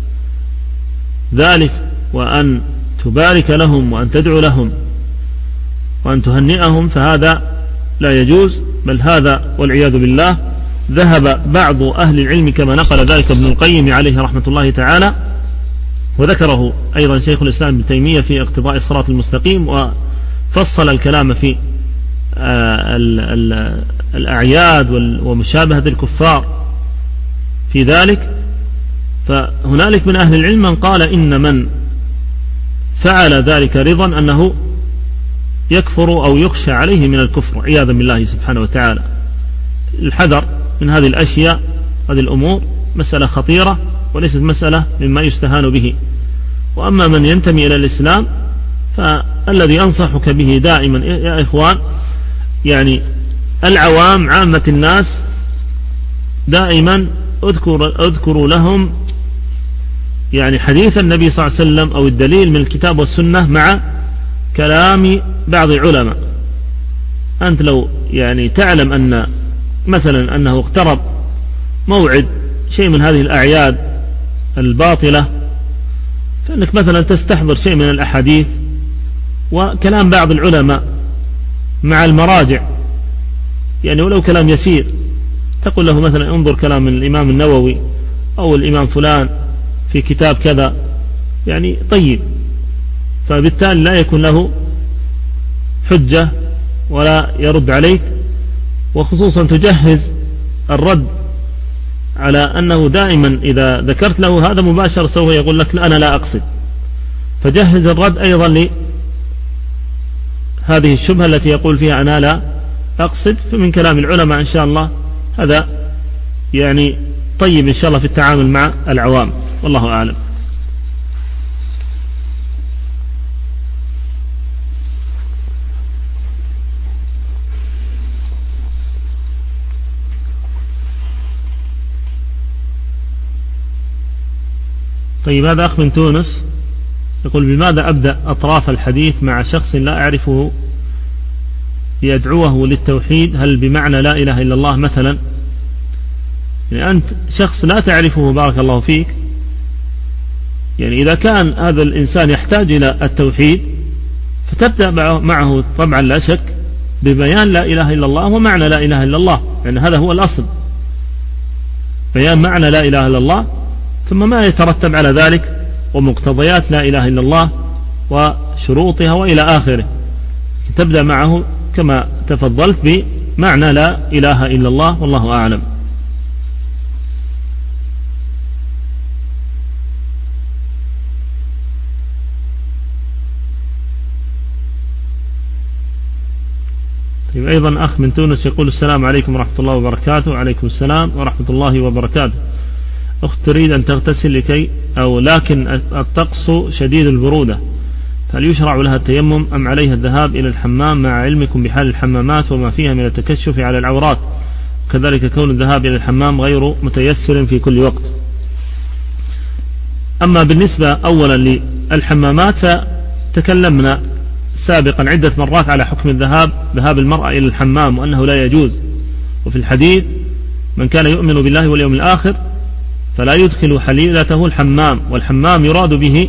A: ذلك وأن تبارك لهم وأن تدعو لهم وأن تهنئهم فهذا لا يجوز، بل هذا والعياذ بالله ذهب بعض أهل العلم كما نقل ذلك ابن القيم عليه رحمة الله تعالى، وذكره أيضا شيخ الإسلام ابن تيمية في اقتضاء الصراط المستقيم، وفصل الكلام في الأعياد ومشابهة الكفار في ذلك. فهنالك من أهل العلم من قال إن من فعل ذلك رضا أنه يكفر أو يخشى عليه من الكفر عياذا بالله سبحانه وتعالى. الحذر من هذه الأشياء، هذه الأمور مسألة خطيرة وليست مسألة مما يستهان به. وأما من ينتمي إلى الإسلام فالذي أنصحك به دائما يا إخوان، يعني العوام عامة الناس دائما أذكروا لهم يعني حديث النبي صلى الله عليه وسلم أو الدليل من الكتاب والسنة مع كلام بعض العلماء. أنت لو يعني تعلم أن مثلا أنه اقترب موعد شيء من هذه الأعياد الباطلة، فإنك مثلا تستحضر شيء من الأحاديث وكلام بعض العلماء مع المراجع، يعني ولو كلام يسير، تقول له مثلا انظر كلام الإمام النووي أو الإمام فلان في كتاب كذا، يعني طيب، فبالتالي لا يكون له حجة ولا يرد عليك، وخصوصا تجهز الرد على أنه دائما إذا ذكرت له هذا مباشر سوف يقول لك لا أنا لا أقصد، فجهز الرد أيضا لهذه الشبهة التي يقول فيها أنا لا أقصد. فمن كلام العلماء إن شاء الله هذا يعني طيب إن شاء الله في التعامل مع العوام، والله أعلم. طيب، هذا أخ من تونس يقول بماذا أبدأ أطراف الحديث مع شخص لا أعرفه يدعوه للتوحيد؟ هل بمعنى لا إله إلا الله مثلا؟ يعني أنت شخص لا تعرفه بارك الله فيك، يعني إذا كان هذا الإنسان يحتاج إلى التوحيد فتبدأ معه طبعا لا شك ببيان لا إله إلا الله ومعنى لا إله إلا الله، يعني هذا هو الأصل، بيان معنى لا إله إلا الله ثم ما يترتب على ذلك ومقتضيات لا إله إلا الله وشروطها وإلى آخره. تبدأ معه كما تفضلت بمعنى لا إله إلا الله، والله أعلم. طيب، أيضا أخ من تونس يقول السلام عليكم ورحمة الله وبركاته. وعليكم السلام ورحمة الله وبركاته. أخت تريد أن تغتسل لكن الطقس شديد البرودة، هل يشرع لها التيمم أم عليها الذهاب إلى الحمام مع علمكم بحال الحمامات وما فيها من التكشف على العورات، وكذلك كون الذهاب إلى الحمام غير متيسر في كل وقت؟ أما بالنسبة أولا للحمامات فتكلمنا سابقا عدة مرات على حكم ذهاب المرأة إلى الحمام وأنه لا يجوز، وفي الحديث من كان يؤمن بالله واليوم الآخر فلا يدخل حليلته الحمام، والحمام يراد به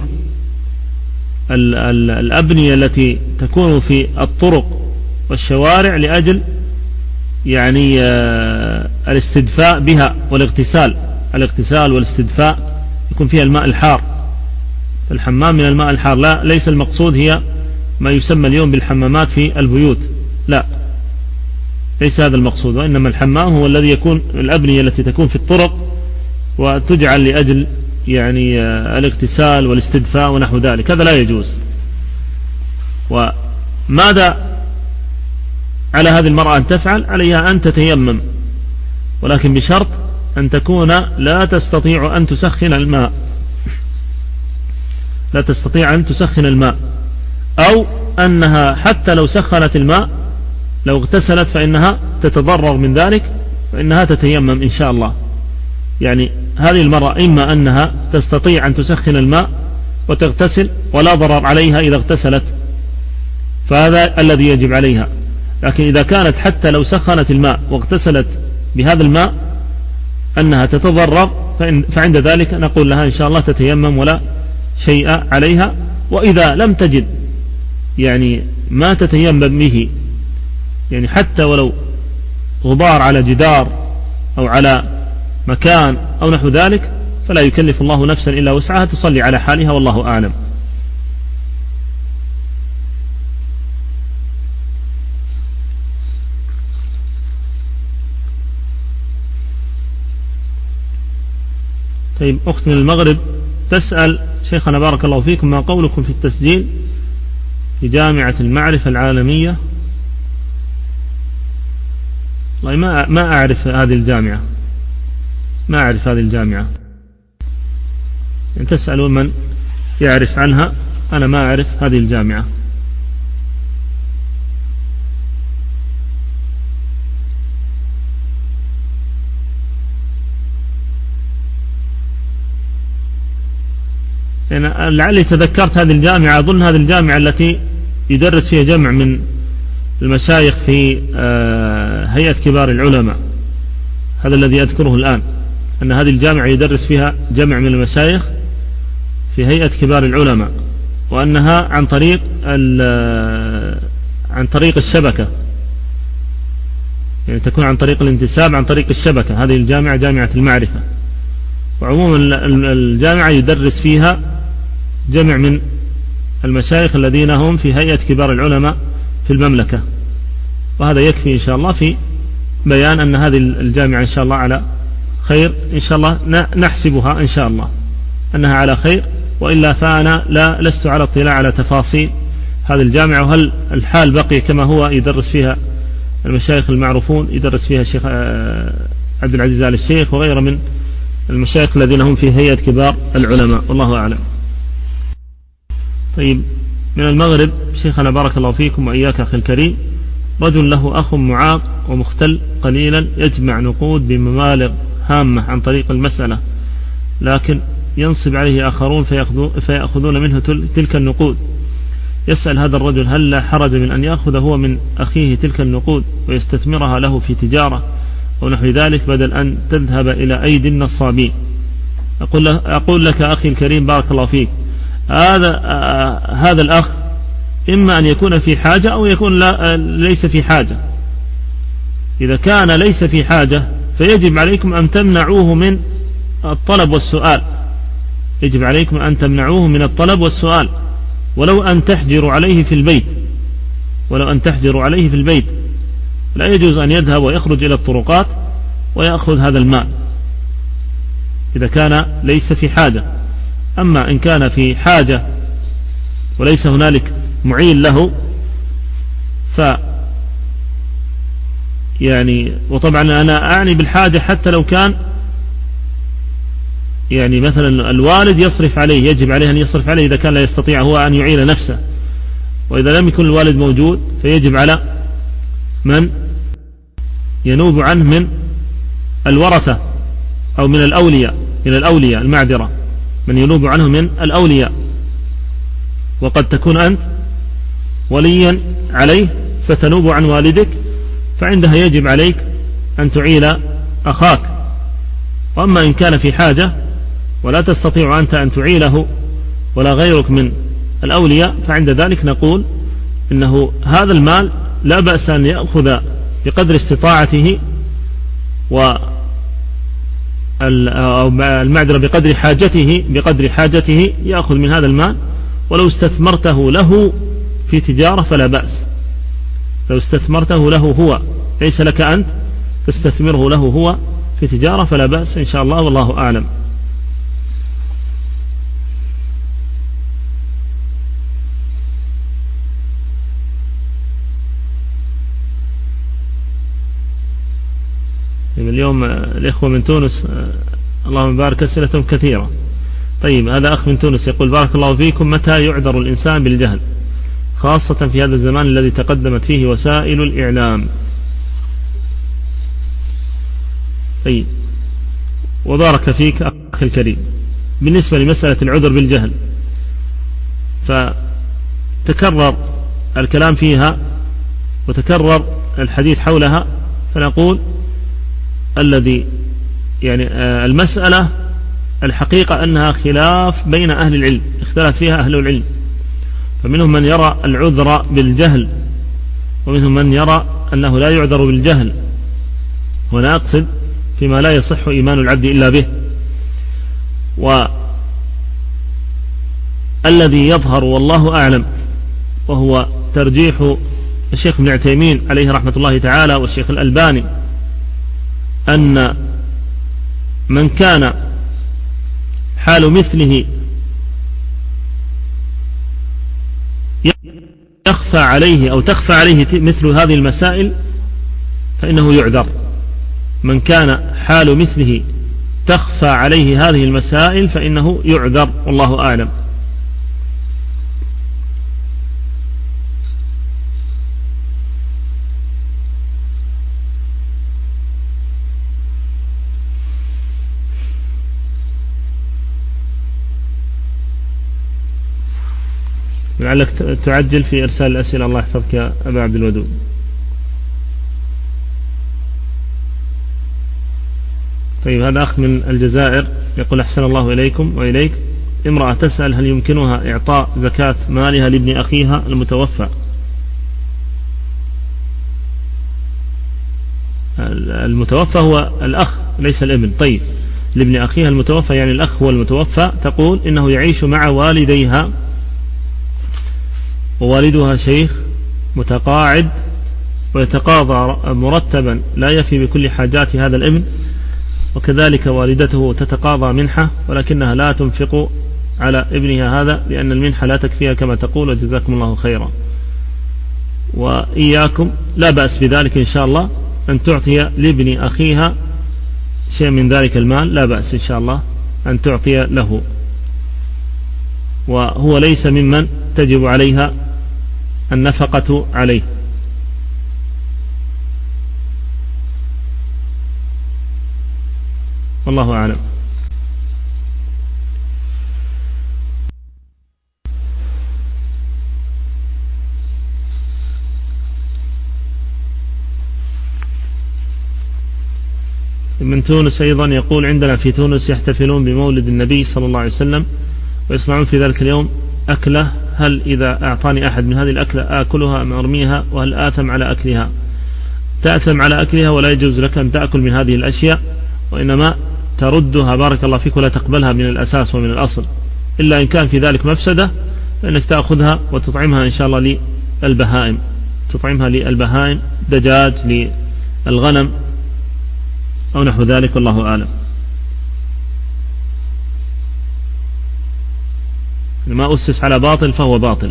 A: الأبنية التي تكون في الطرق والشوارع لأجل يعني الاستدفاء بها والاغتسال، الاغتسال والاستدفاء يكون فيها الماء الحار، الحمام من الماء الحار، لا ليس المقصود هي ما يسمى اليوم بالحمامات في البيوت، لا ليس هذا المقصود، وإنما الحمام هو الذي يكون الأبنية التي تكون في الطرق وتجعل لأجل يعني الاغتسال والاستدفاء ونحو ذلك، هذا لا يجوز. وماذا على هذه المرأة أن تفعل؟ عليها أن تتيمم، ولكن بشرط أن تكون لا تستطيع أن تسخن الماء، لا تستطيع أن تسخن الماء، أو أنها حتى لو سخنت الماء لو اغتسلت فإنها تتضرر من ذلك، فإنها تتيمم إن شاء الله. يعني هذه المرأة إما أنها تستطيع أن تسخن الماء وتغتسل ولا ضرر عليها إذا اغتسلت، فهذا الذي يجب عليها. لكن إذا كانت حتى لو سخنت الماء واغتسلت بهذا الماء أنها تتضرر، فعند ذلك نقول لها إن شاء الله تتيمم ولا شيء عليها. وإذا لم تجد يعني ما تتيمم به، يعني حتى ولو غبار على جدار أو على مكان أو نحو ذلك، فلا يكلف الله نفسا إلا وسعها، تصلي على حالها والله أعلم. طيب، أخت من المغرب تسأل شيخنا بارك الله فيكم: ما قولكم في التسجيل في جامعة المعرفة العالمية؟ والله ما أعرف هذه الجامعة، ما أعرف هذه الجامعة، يعني تسألون من يعرف عنها، أنا ما أعرف هذه الجامعة. يعني لعلي تذكرت هذه الجامعة، أظن هذه الجامعة التي يدرس فيها جمع من المشايخ في هيئة كبار العلماء، هذا الذي أذكره الآن، أن هذه الجامعة يدرس فيها جمع من المشايخ في هيئة كبار العلماء، وأنها عن طريق الشبكة، يعني تكون عن طريق الانتساب عن طريق الشبكة. هذه الجامعة جامعة المعرفة، وعموما الجامعة يدرس فيها جمع من المشايخ الذين هم في هيئة كبار العلماء في المملكة، وهذا يكفي إن شاء الله في بيان أن هذه الجامعة إن شاء الله على خير، إن شاء الله نحسبها إن شاء الله أنها على خير، وإلا فأنا لست على اطلاع على تفاصيل هذه الجامعة، وهل الحال بقي كما هو يدرس فيها المشايخ المعروفون، يدرس فيها الشيخ عبد العزيز آل الشيخ وغيره من المشايخ الذين هم في هيئة كبار العلماء، والله أعلم. طيب، من المغرب شيخنا بارك الله فيكم وإياك أخي الكريم: رجل له أخ معاق ومختل قليلا، يجمع نقود بمبالغ هامة عن طريق المسألة، لكن ينصب عليه آخرون فيأخذون منه تلك النقود. يسأل هذا الرجل: هل لا حرج من أن يأخذ هو من أخيه تلك النقود ويستثمرها له في تجارة أو نحو ذلك، بدل أن تذهب إلى أيدي النصابين؟ أقول لك أخي الكريم بارك الله فيك، هذا الأخ إما أن يكون في حاجة أو يكون ليس في حاجة. إذا كان ليس في حاجة فيجب عليكم أن تمنعوه من الطلب والسؤال، يجب عليكم أن تمنعوه من الطلب والسؤال، ولو أن تحجروا عليه في البيت، ولو أن تحجروا عليه في البيت. لا يجوز أن يذهب ويخرج إلى الطرقات ويأخذ هذا المال إذا كان ليس في حاجة. أما إن كان في حاجة وليس هنالك معين له، يعني وطبعا أنا أعني بالحاجة حتى لو كان يعني مثلا الوالد يصرف عليه، يجب عليه أن يصرف عليه إذا كان لا يستطيع هو أن يعين نفسه، وإذا لم يكن الوالد موجود فيجب على من ينوب عنه من الورثة أو من الأولياء، المعذرة، من ينوب عنه من الأولياء، وقد تكون أنت وليا عليه فتنوب عن والدك، فعندها يجب عليك أن تعين أخاك. وأما إن كان في حاجة ولا تستطيع أنت أن تعينه ولا غيرك من الأولياء، فعند ذلك نقول إنه هذا المال لا بأس أن يأخذ بقدر استطاعته أو المعذرة بقدر حاجته يأخذ من هذا المال. ولو استثمرته له في تجارة فلا بأس. لو استثمرته له هو، ليس لك أنت، تستثمره له هو في تجارة فلا بأس إن شاء الله، والله أعلم. اليوم الإخوة من تونس اللهم بارك أسئلتهم كثيرة. طيب، هذا أخ من تونس يقول: بارك الله فيكم، متى يعذر الإنسان بالجهل خاصة في هذا الزمان الذي تقدمت فيه وسائل الإعلام؟ طيب، وبارك فيك أخي الكريم. بالنسبة لمسألة العذر بالجهل فتكرر الكلام فيها وتكرر الحديث حولها، فنقول الذي المسألة الحقيقة أنها خلاف بين أهل العلم، اختلف فيها أهل العلم، فمنهم من يرى العذر بالجهل، ومنهم من يرى أنه لا يعذر بالجهل، وأنا أقصد فيما لا يصح إيمان العبد إلا به. والذي يظهر والله أعلم وهو ترجيح الشيخ ابن عثيمين عليه رحمة الله تعالى والشيخ الألباني، أن من كان حال مثله يخفى عليه أو تخفى عليه مثل هذه المسائل فإنه يعذر. من كان حال مثله تخفى عليه هذه المسائل فإنه يعذر، والله أعلم. لعلك تعجل في إرسال الأسئلة، الله يحفظك يا أبا عبد الودود. طيب، هذا أخ من الجزائر يقول: أحسن الله إليكم وإليك، امرأة تسأل هل يمكنها إعطاء زكاة مالها لابن أخيها المتوفى؟ المتوفى هو الأخ ليس الابن. طيب، لابن أخيها المتوفى يعني الأخ هو المتوفى، تقول إنه يعيش مع والديها ووالدها شيخ متقاعد ويتقاضى مرتبا لا يفي بكل حاجات هذا الابن، وكذلك والدته تتقاضى منحة ولكنها لا تنفق على ابنها هذا لأن المنحة لا تكفيها كما تقول، وجزاكم الله خيرا. وإياكم لا بأس بذلك إن شاء الله أن تعطي لابن أخيها شيء من ذلك المال، لا بأس إن شاء الله أن تعطي له، وهو ليس ممن تجب عليها النفقة عليه. والله أعلم. من تونس أيضا يقول: عندنا في تونس يحتفلون بمولد النبي صلى الله عليه وسلم ويصنعون في ذلك اليوم أكلة، هل إذا أعطاني أحد من هذه الأكلة آكلها أم أرميها؟ وهل آثم على أكلها؟ تأثم على أكلها، ولا يجوز لك أن تأكل من هذه الأشياء، وإنما تردها بارك الله فيك ولا تقبلها من الأساس ومن الأصل، إلا إن كان في ذلك مفسدة فإنك تأخذها وتطعمها إن شاء الله للبهائم، تطعمها للبهائم، دجاج، للغنم أو نحو ذلك، والله أعلم. ما أسس على باطل فهو باطل.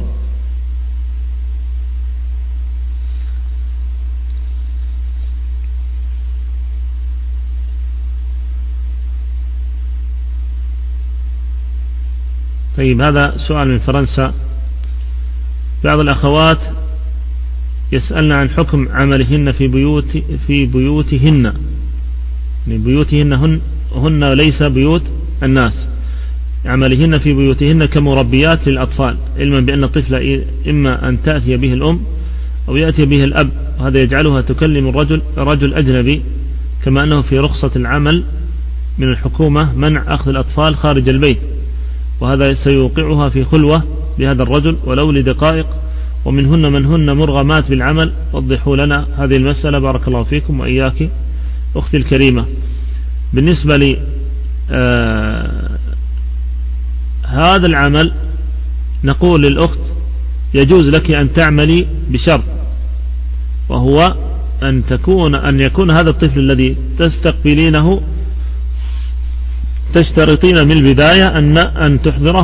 A: طيب، هذا سؤال من فرنسا. بعض الأخوات يسألن عن حكم عملهن في بيوتهن، يعني بيوتهن هن ليس بيوت الناس، عملهن في بيوتهن كمربيات للأطفال، علما بأن الطفل إما أن تأتي به الأم أو يأتي به الأب، وهذا يجعلها تكلم الرجل أجنبي، كما أنه في رخصة العمل من الحكومة منع أخذ الأطفال خارج البيت، وهذا سيوقعها في خلوة بهذا الرجل ولو لدقائق، ومنهن من هن مرغمات بالعمل. وضحوا لنا هذه المسألة بارك الله فيكم وإياك أختي الكريمة. بالنسبة هذا العمل نقول للأخت يجوز لك أن تعملي بشرط، وهو أن يكون هذا الطفل الذي تستقبلينه تشترطين من البداية أن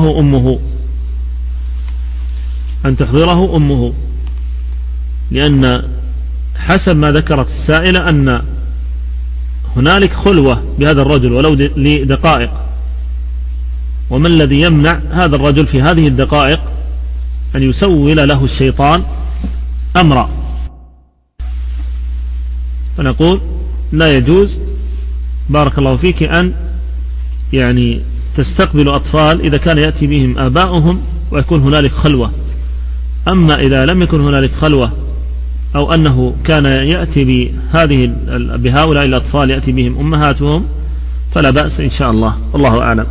A: تحضره أمه، لأن حسب ما ذكرت السائلة أن هنالك خلوة بهذا الرجل ولو لدقائق، وما الذي يمنع هذا الرجل في هذه الدقائق أن يسول له الشيطان أمرا؟ فنقول لا يجوز بارك الله فيك أن يعني تستقبل أطفال إذا كان يأتي بهم آباؤهم ويكون هنالك خلوة. أما إذا لم يكن هنالك خلوة أو أنه كان يأتي بهؤلاء الأطفال يأتي بهم أمهاتهم فلا بأس إن شاء الله، والله أعلم.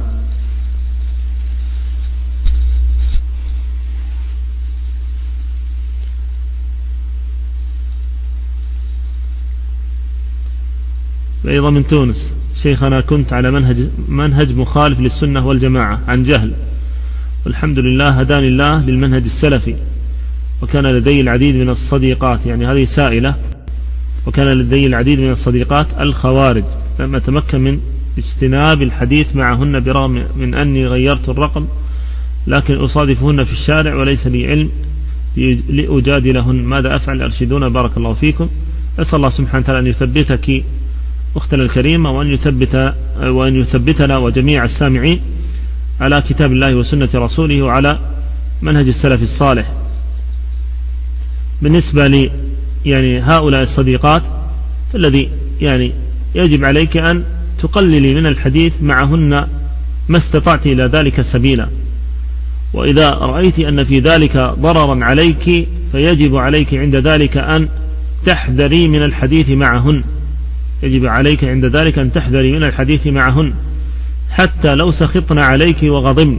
A: أيضا من تونس: شيخنا كنت على منهج مخالف للسنة والجماعة عن جهل، والحمد لله هداني الله للمنهج السلفي، وكان لدي العديد من الصديقات، يعني هذه سائلة، وكان لدي العديد من الصديقات الخوارج، لم أتمكن من اجتناب الحديث معهن برغم من أني غيرت الرقم، لكن أصادفهن في الشارع وليس لي علم لأجادلهن، ماذا أفعل؟ أرشدونا بارك الله فيكم. أسأل الله سبحانه وتعالى أن يثبتك أختنا الكريمة، وأن يثبتنا وجميع السامعين على كتاب الله وسنة رسوله وعلى منهج السلف الصالح. بالنسبة لي يعني هؤلاء الصديقات الذي يعني يجب عليك أن تقللي من الحديث معهن ما استطعت إلى ذلك سبيلا، وإذا رأيت أن في ذلك ضررا عليك فيجب عليك عند ذلك أن تحذري من الحديث معهن، يجب عليك عند ذلك أن تحذري من الحديث معهن حتى لو سخطن عليك وغضبن،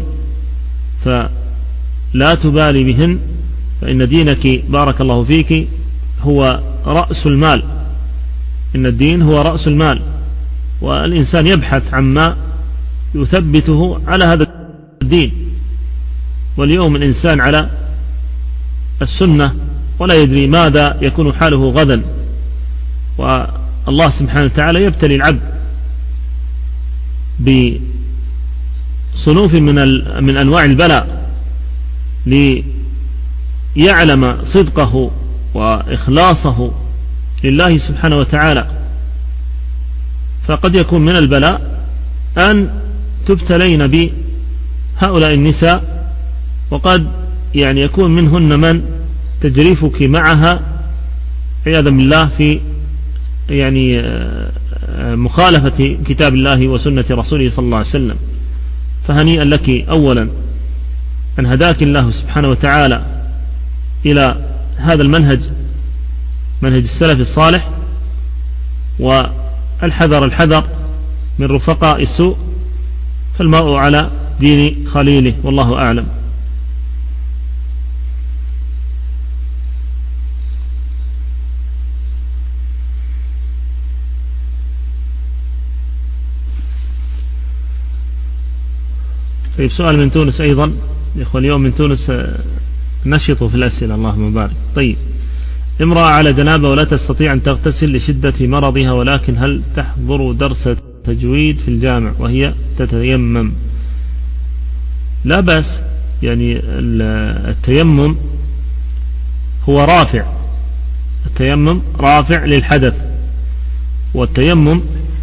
A: فلا تبالي بهن، فإن دينك بارك الله فيك هو رأس المال، إن الدين هو رأس المال، والإنسان يبحث عما يثبته على هذا الدين. واليوم الإنسان على السنة ولا يدري ماذا يكون حاله غدا، والله سبحانه وتعالى يبتلي العبد بصنوف من أنواع البلاء ليعلم صدقه وإخلاصه لله سبحانه وتعالى. فقد يكون من البلاء أن تبتلين بهؤلاء النساء، وقد يعني يكون منهن من تجريفك معها عياذا بالله في يعني مخالفة كتاب الله وسنة رسوله صلى الله عليه وسلم. فهنيئا لك أولا أن هداك الله سبحانه وتعالى إلى هذا المنهج، منهج السلف الصالح، والحذر من رفقاء السوء، فالمرء على دين خليله، والله أعلم. طيب، سؤال من تونس أيضا، إخوة اليوم من تونس نشطوا في الأسئلة، اللهم بارك. طيب: امرأة على جنابة ولا تستطيع أن تغتسل لشدة مرضها، ولكن هل تحضر درس تجويد في الجامع وهي تتيمم؟ لا بأس، يعني التيمم هو رافع، التيمم رافع للحدث، والتيمم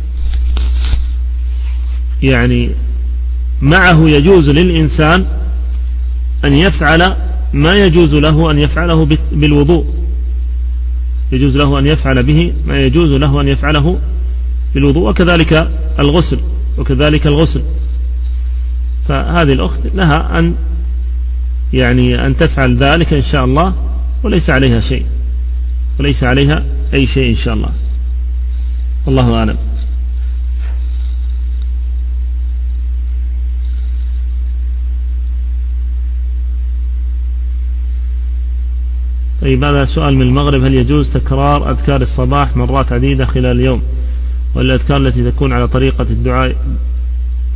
A: يعني معه يجوز للإنسان أن يفعل ما يجوز له أن يفعله بالوضوء، يجوز له أن يفعل به ما يجوز له أن يفعله بالوضوء، وكذلك الغسل. فهذه الأخت لها أن يعني أن تفعل ذلك إن شاء الله، وليس عليها شيء، وليس عليها أي شيء إن شاء الله، والله أعلم. طيب، هذا سؤال من المغرب: هل يجوز تكرار أذكار الصباح مرات عديدة خلال اليوم، والأذكار التي تكون على طريقة الدعاء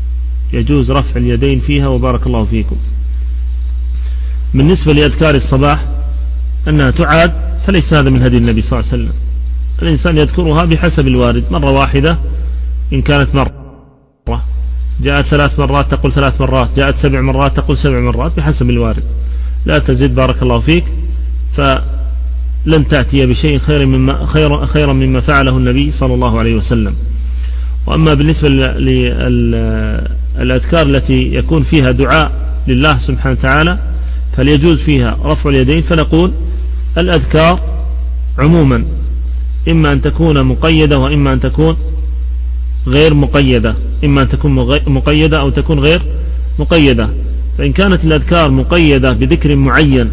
A: يجوز رفع اليدين فيها وبارك الله فيكم. بالنسبة لأذكار الصباح أنها تعاد، فليس هذا من هدي النبي صلى الله عليه وسلم. الإنسان يذكرها بحسب الوارد، مرة واحدة إن كانت مرة، جاءت 3 مرات تقول 3 مرات، جاءت 7 مرات تقول 7 مرات، بحسب الوارد، لا تزيد بارك الله فيك، فلن تأتي بشيء خيرا مما فعله النبي صلى الله عليه وسلم. وأما بالنسبة للأذكار التي يكون فيها دعاء لله سبحانه وتعالى فليجوز فيها رفع اليدين. فنقول الأذكار عموما إما أن تكون مقيدة وإما أن تكون غير مقيدة، إما أن تكون مقيدة أو تكون غير مقيدة. فإن كانت الأذكار مقيدة بذكر معين،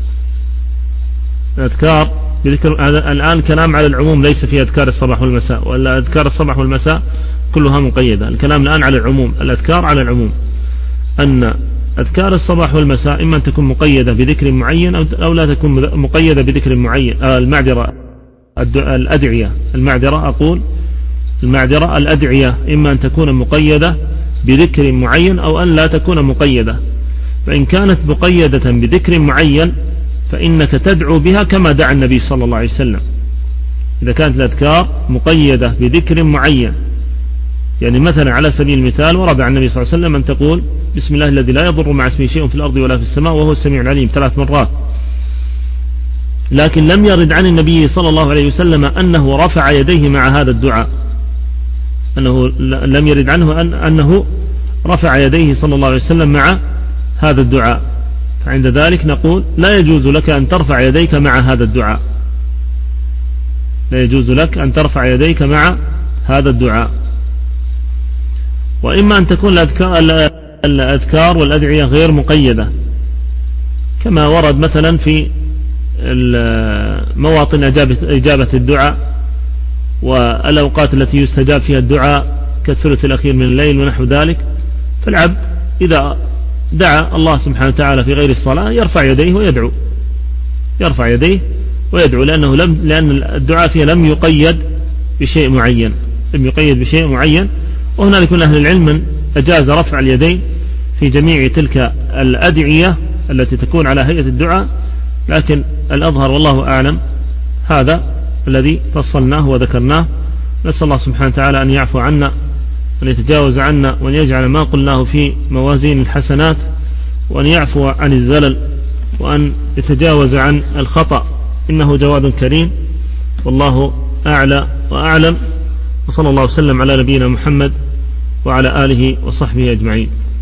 A: الأذكار بذكر، الآن كلام على العموم ليس في أذكار الصباح والمساء، ولا أذكار الصباح والمساء كلها مقيدة، الكلام الآن على العموم، الأذكار على العموم، أن أذكار الصباح والمساء إما أن تكون مقيدة بذكر معين أو لا تكون مقيدة بذكر معين. الأدعية الأدعية إما أن تكون مقيدة بذكر معين أو أن لا تكون مقيدة. فإن كانت مقيدة بذكر معين فإنك تدعو بها كما دعا النبي صلى الله عليه وسلم. إذا كانت الأذكار مقيدة بذكر معين، يعني مثلا على سبيل المثال ورد عن النبي صلى الله عليه وسلم أن تقول بسم الله الذي لا يضر مع اسمه شيء في الأرض ولا في السماء وهو السميع العليم 3 مرات، لكن لم يرد عن النبي صلى الله عليه وسلم أنه رفع يديه مع هذا الدعاء، لم يرد عنه أنه رفع يديه صلى الله عليه وسلم مع هذا الدعاء. فعند ذلك نقول لا يجوز لك أن ترفع يديك مع هذا الدعاء، لا يجوز لك أن ترفع يديك مع هذا الدعاء. وإما أن تكون الأذكار والأدعية غير مقيدة كما ورد مثلا في مواطن إجابة الدعاء والأوقات التي يستجاب فيها الدعاء كالثلث الأخير من الليل ونحو ذلك. فالعبد إذا دعا الله سبحانه وتعالى في غير الصلاة يرفع يديه ويدعو، لأن الدعاء فيها لم يقيد بشيء معين. وهنالك من أهل العلم من أجاز رفع اليدين في جميع تلك الأدعية التي تكون على هيئة الدعاء، لكن الأظهر والله أعلم هذا الذي فصلناه وذكرناه. نسأل الله سبحانه وتعالى أن يعفو عنا وأن يتجاوز عنا وأن يجعل ما قلناه في موازين الحسنات، وأن يعفو عن الزلل وأن يتجاوز عن الخطأ، إنه جواد كريم، والله أعلى وأعلم. وصلى الله وسلم على نبينا محمد وعلى آله وصحبه أجمعين.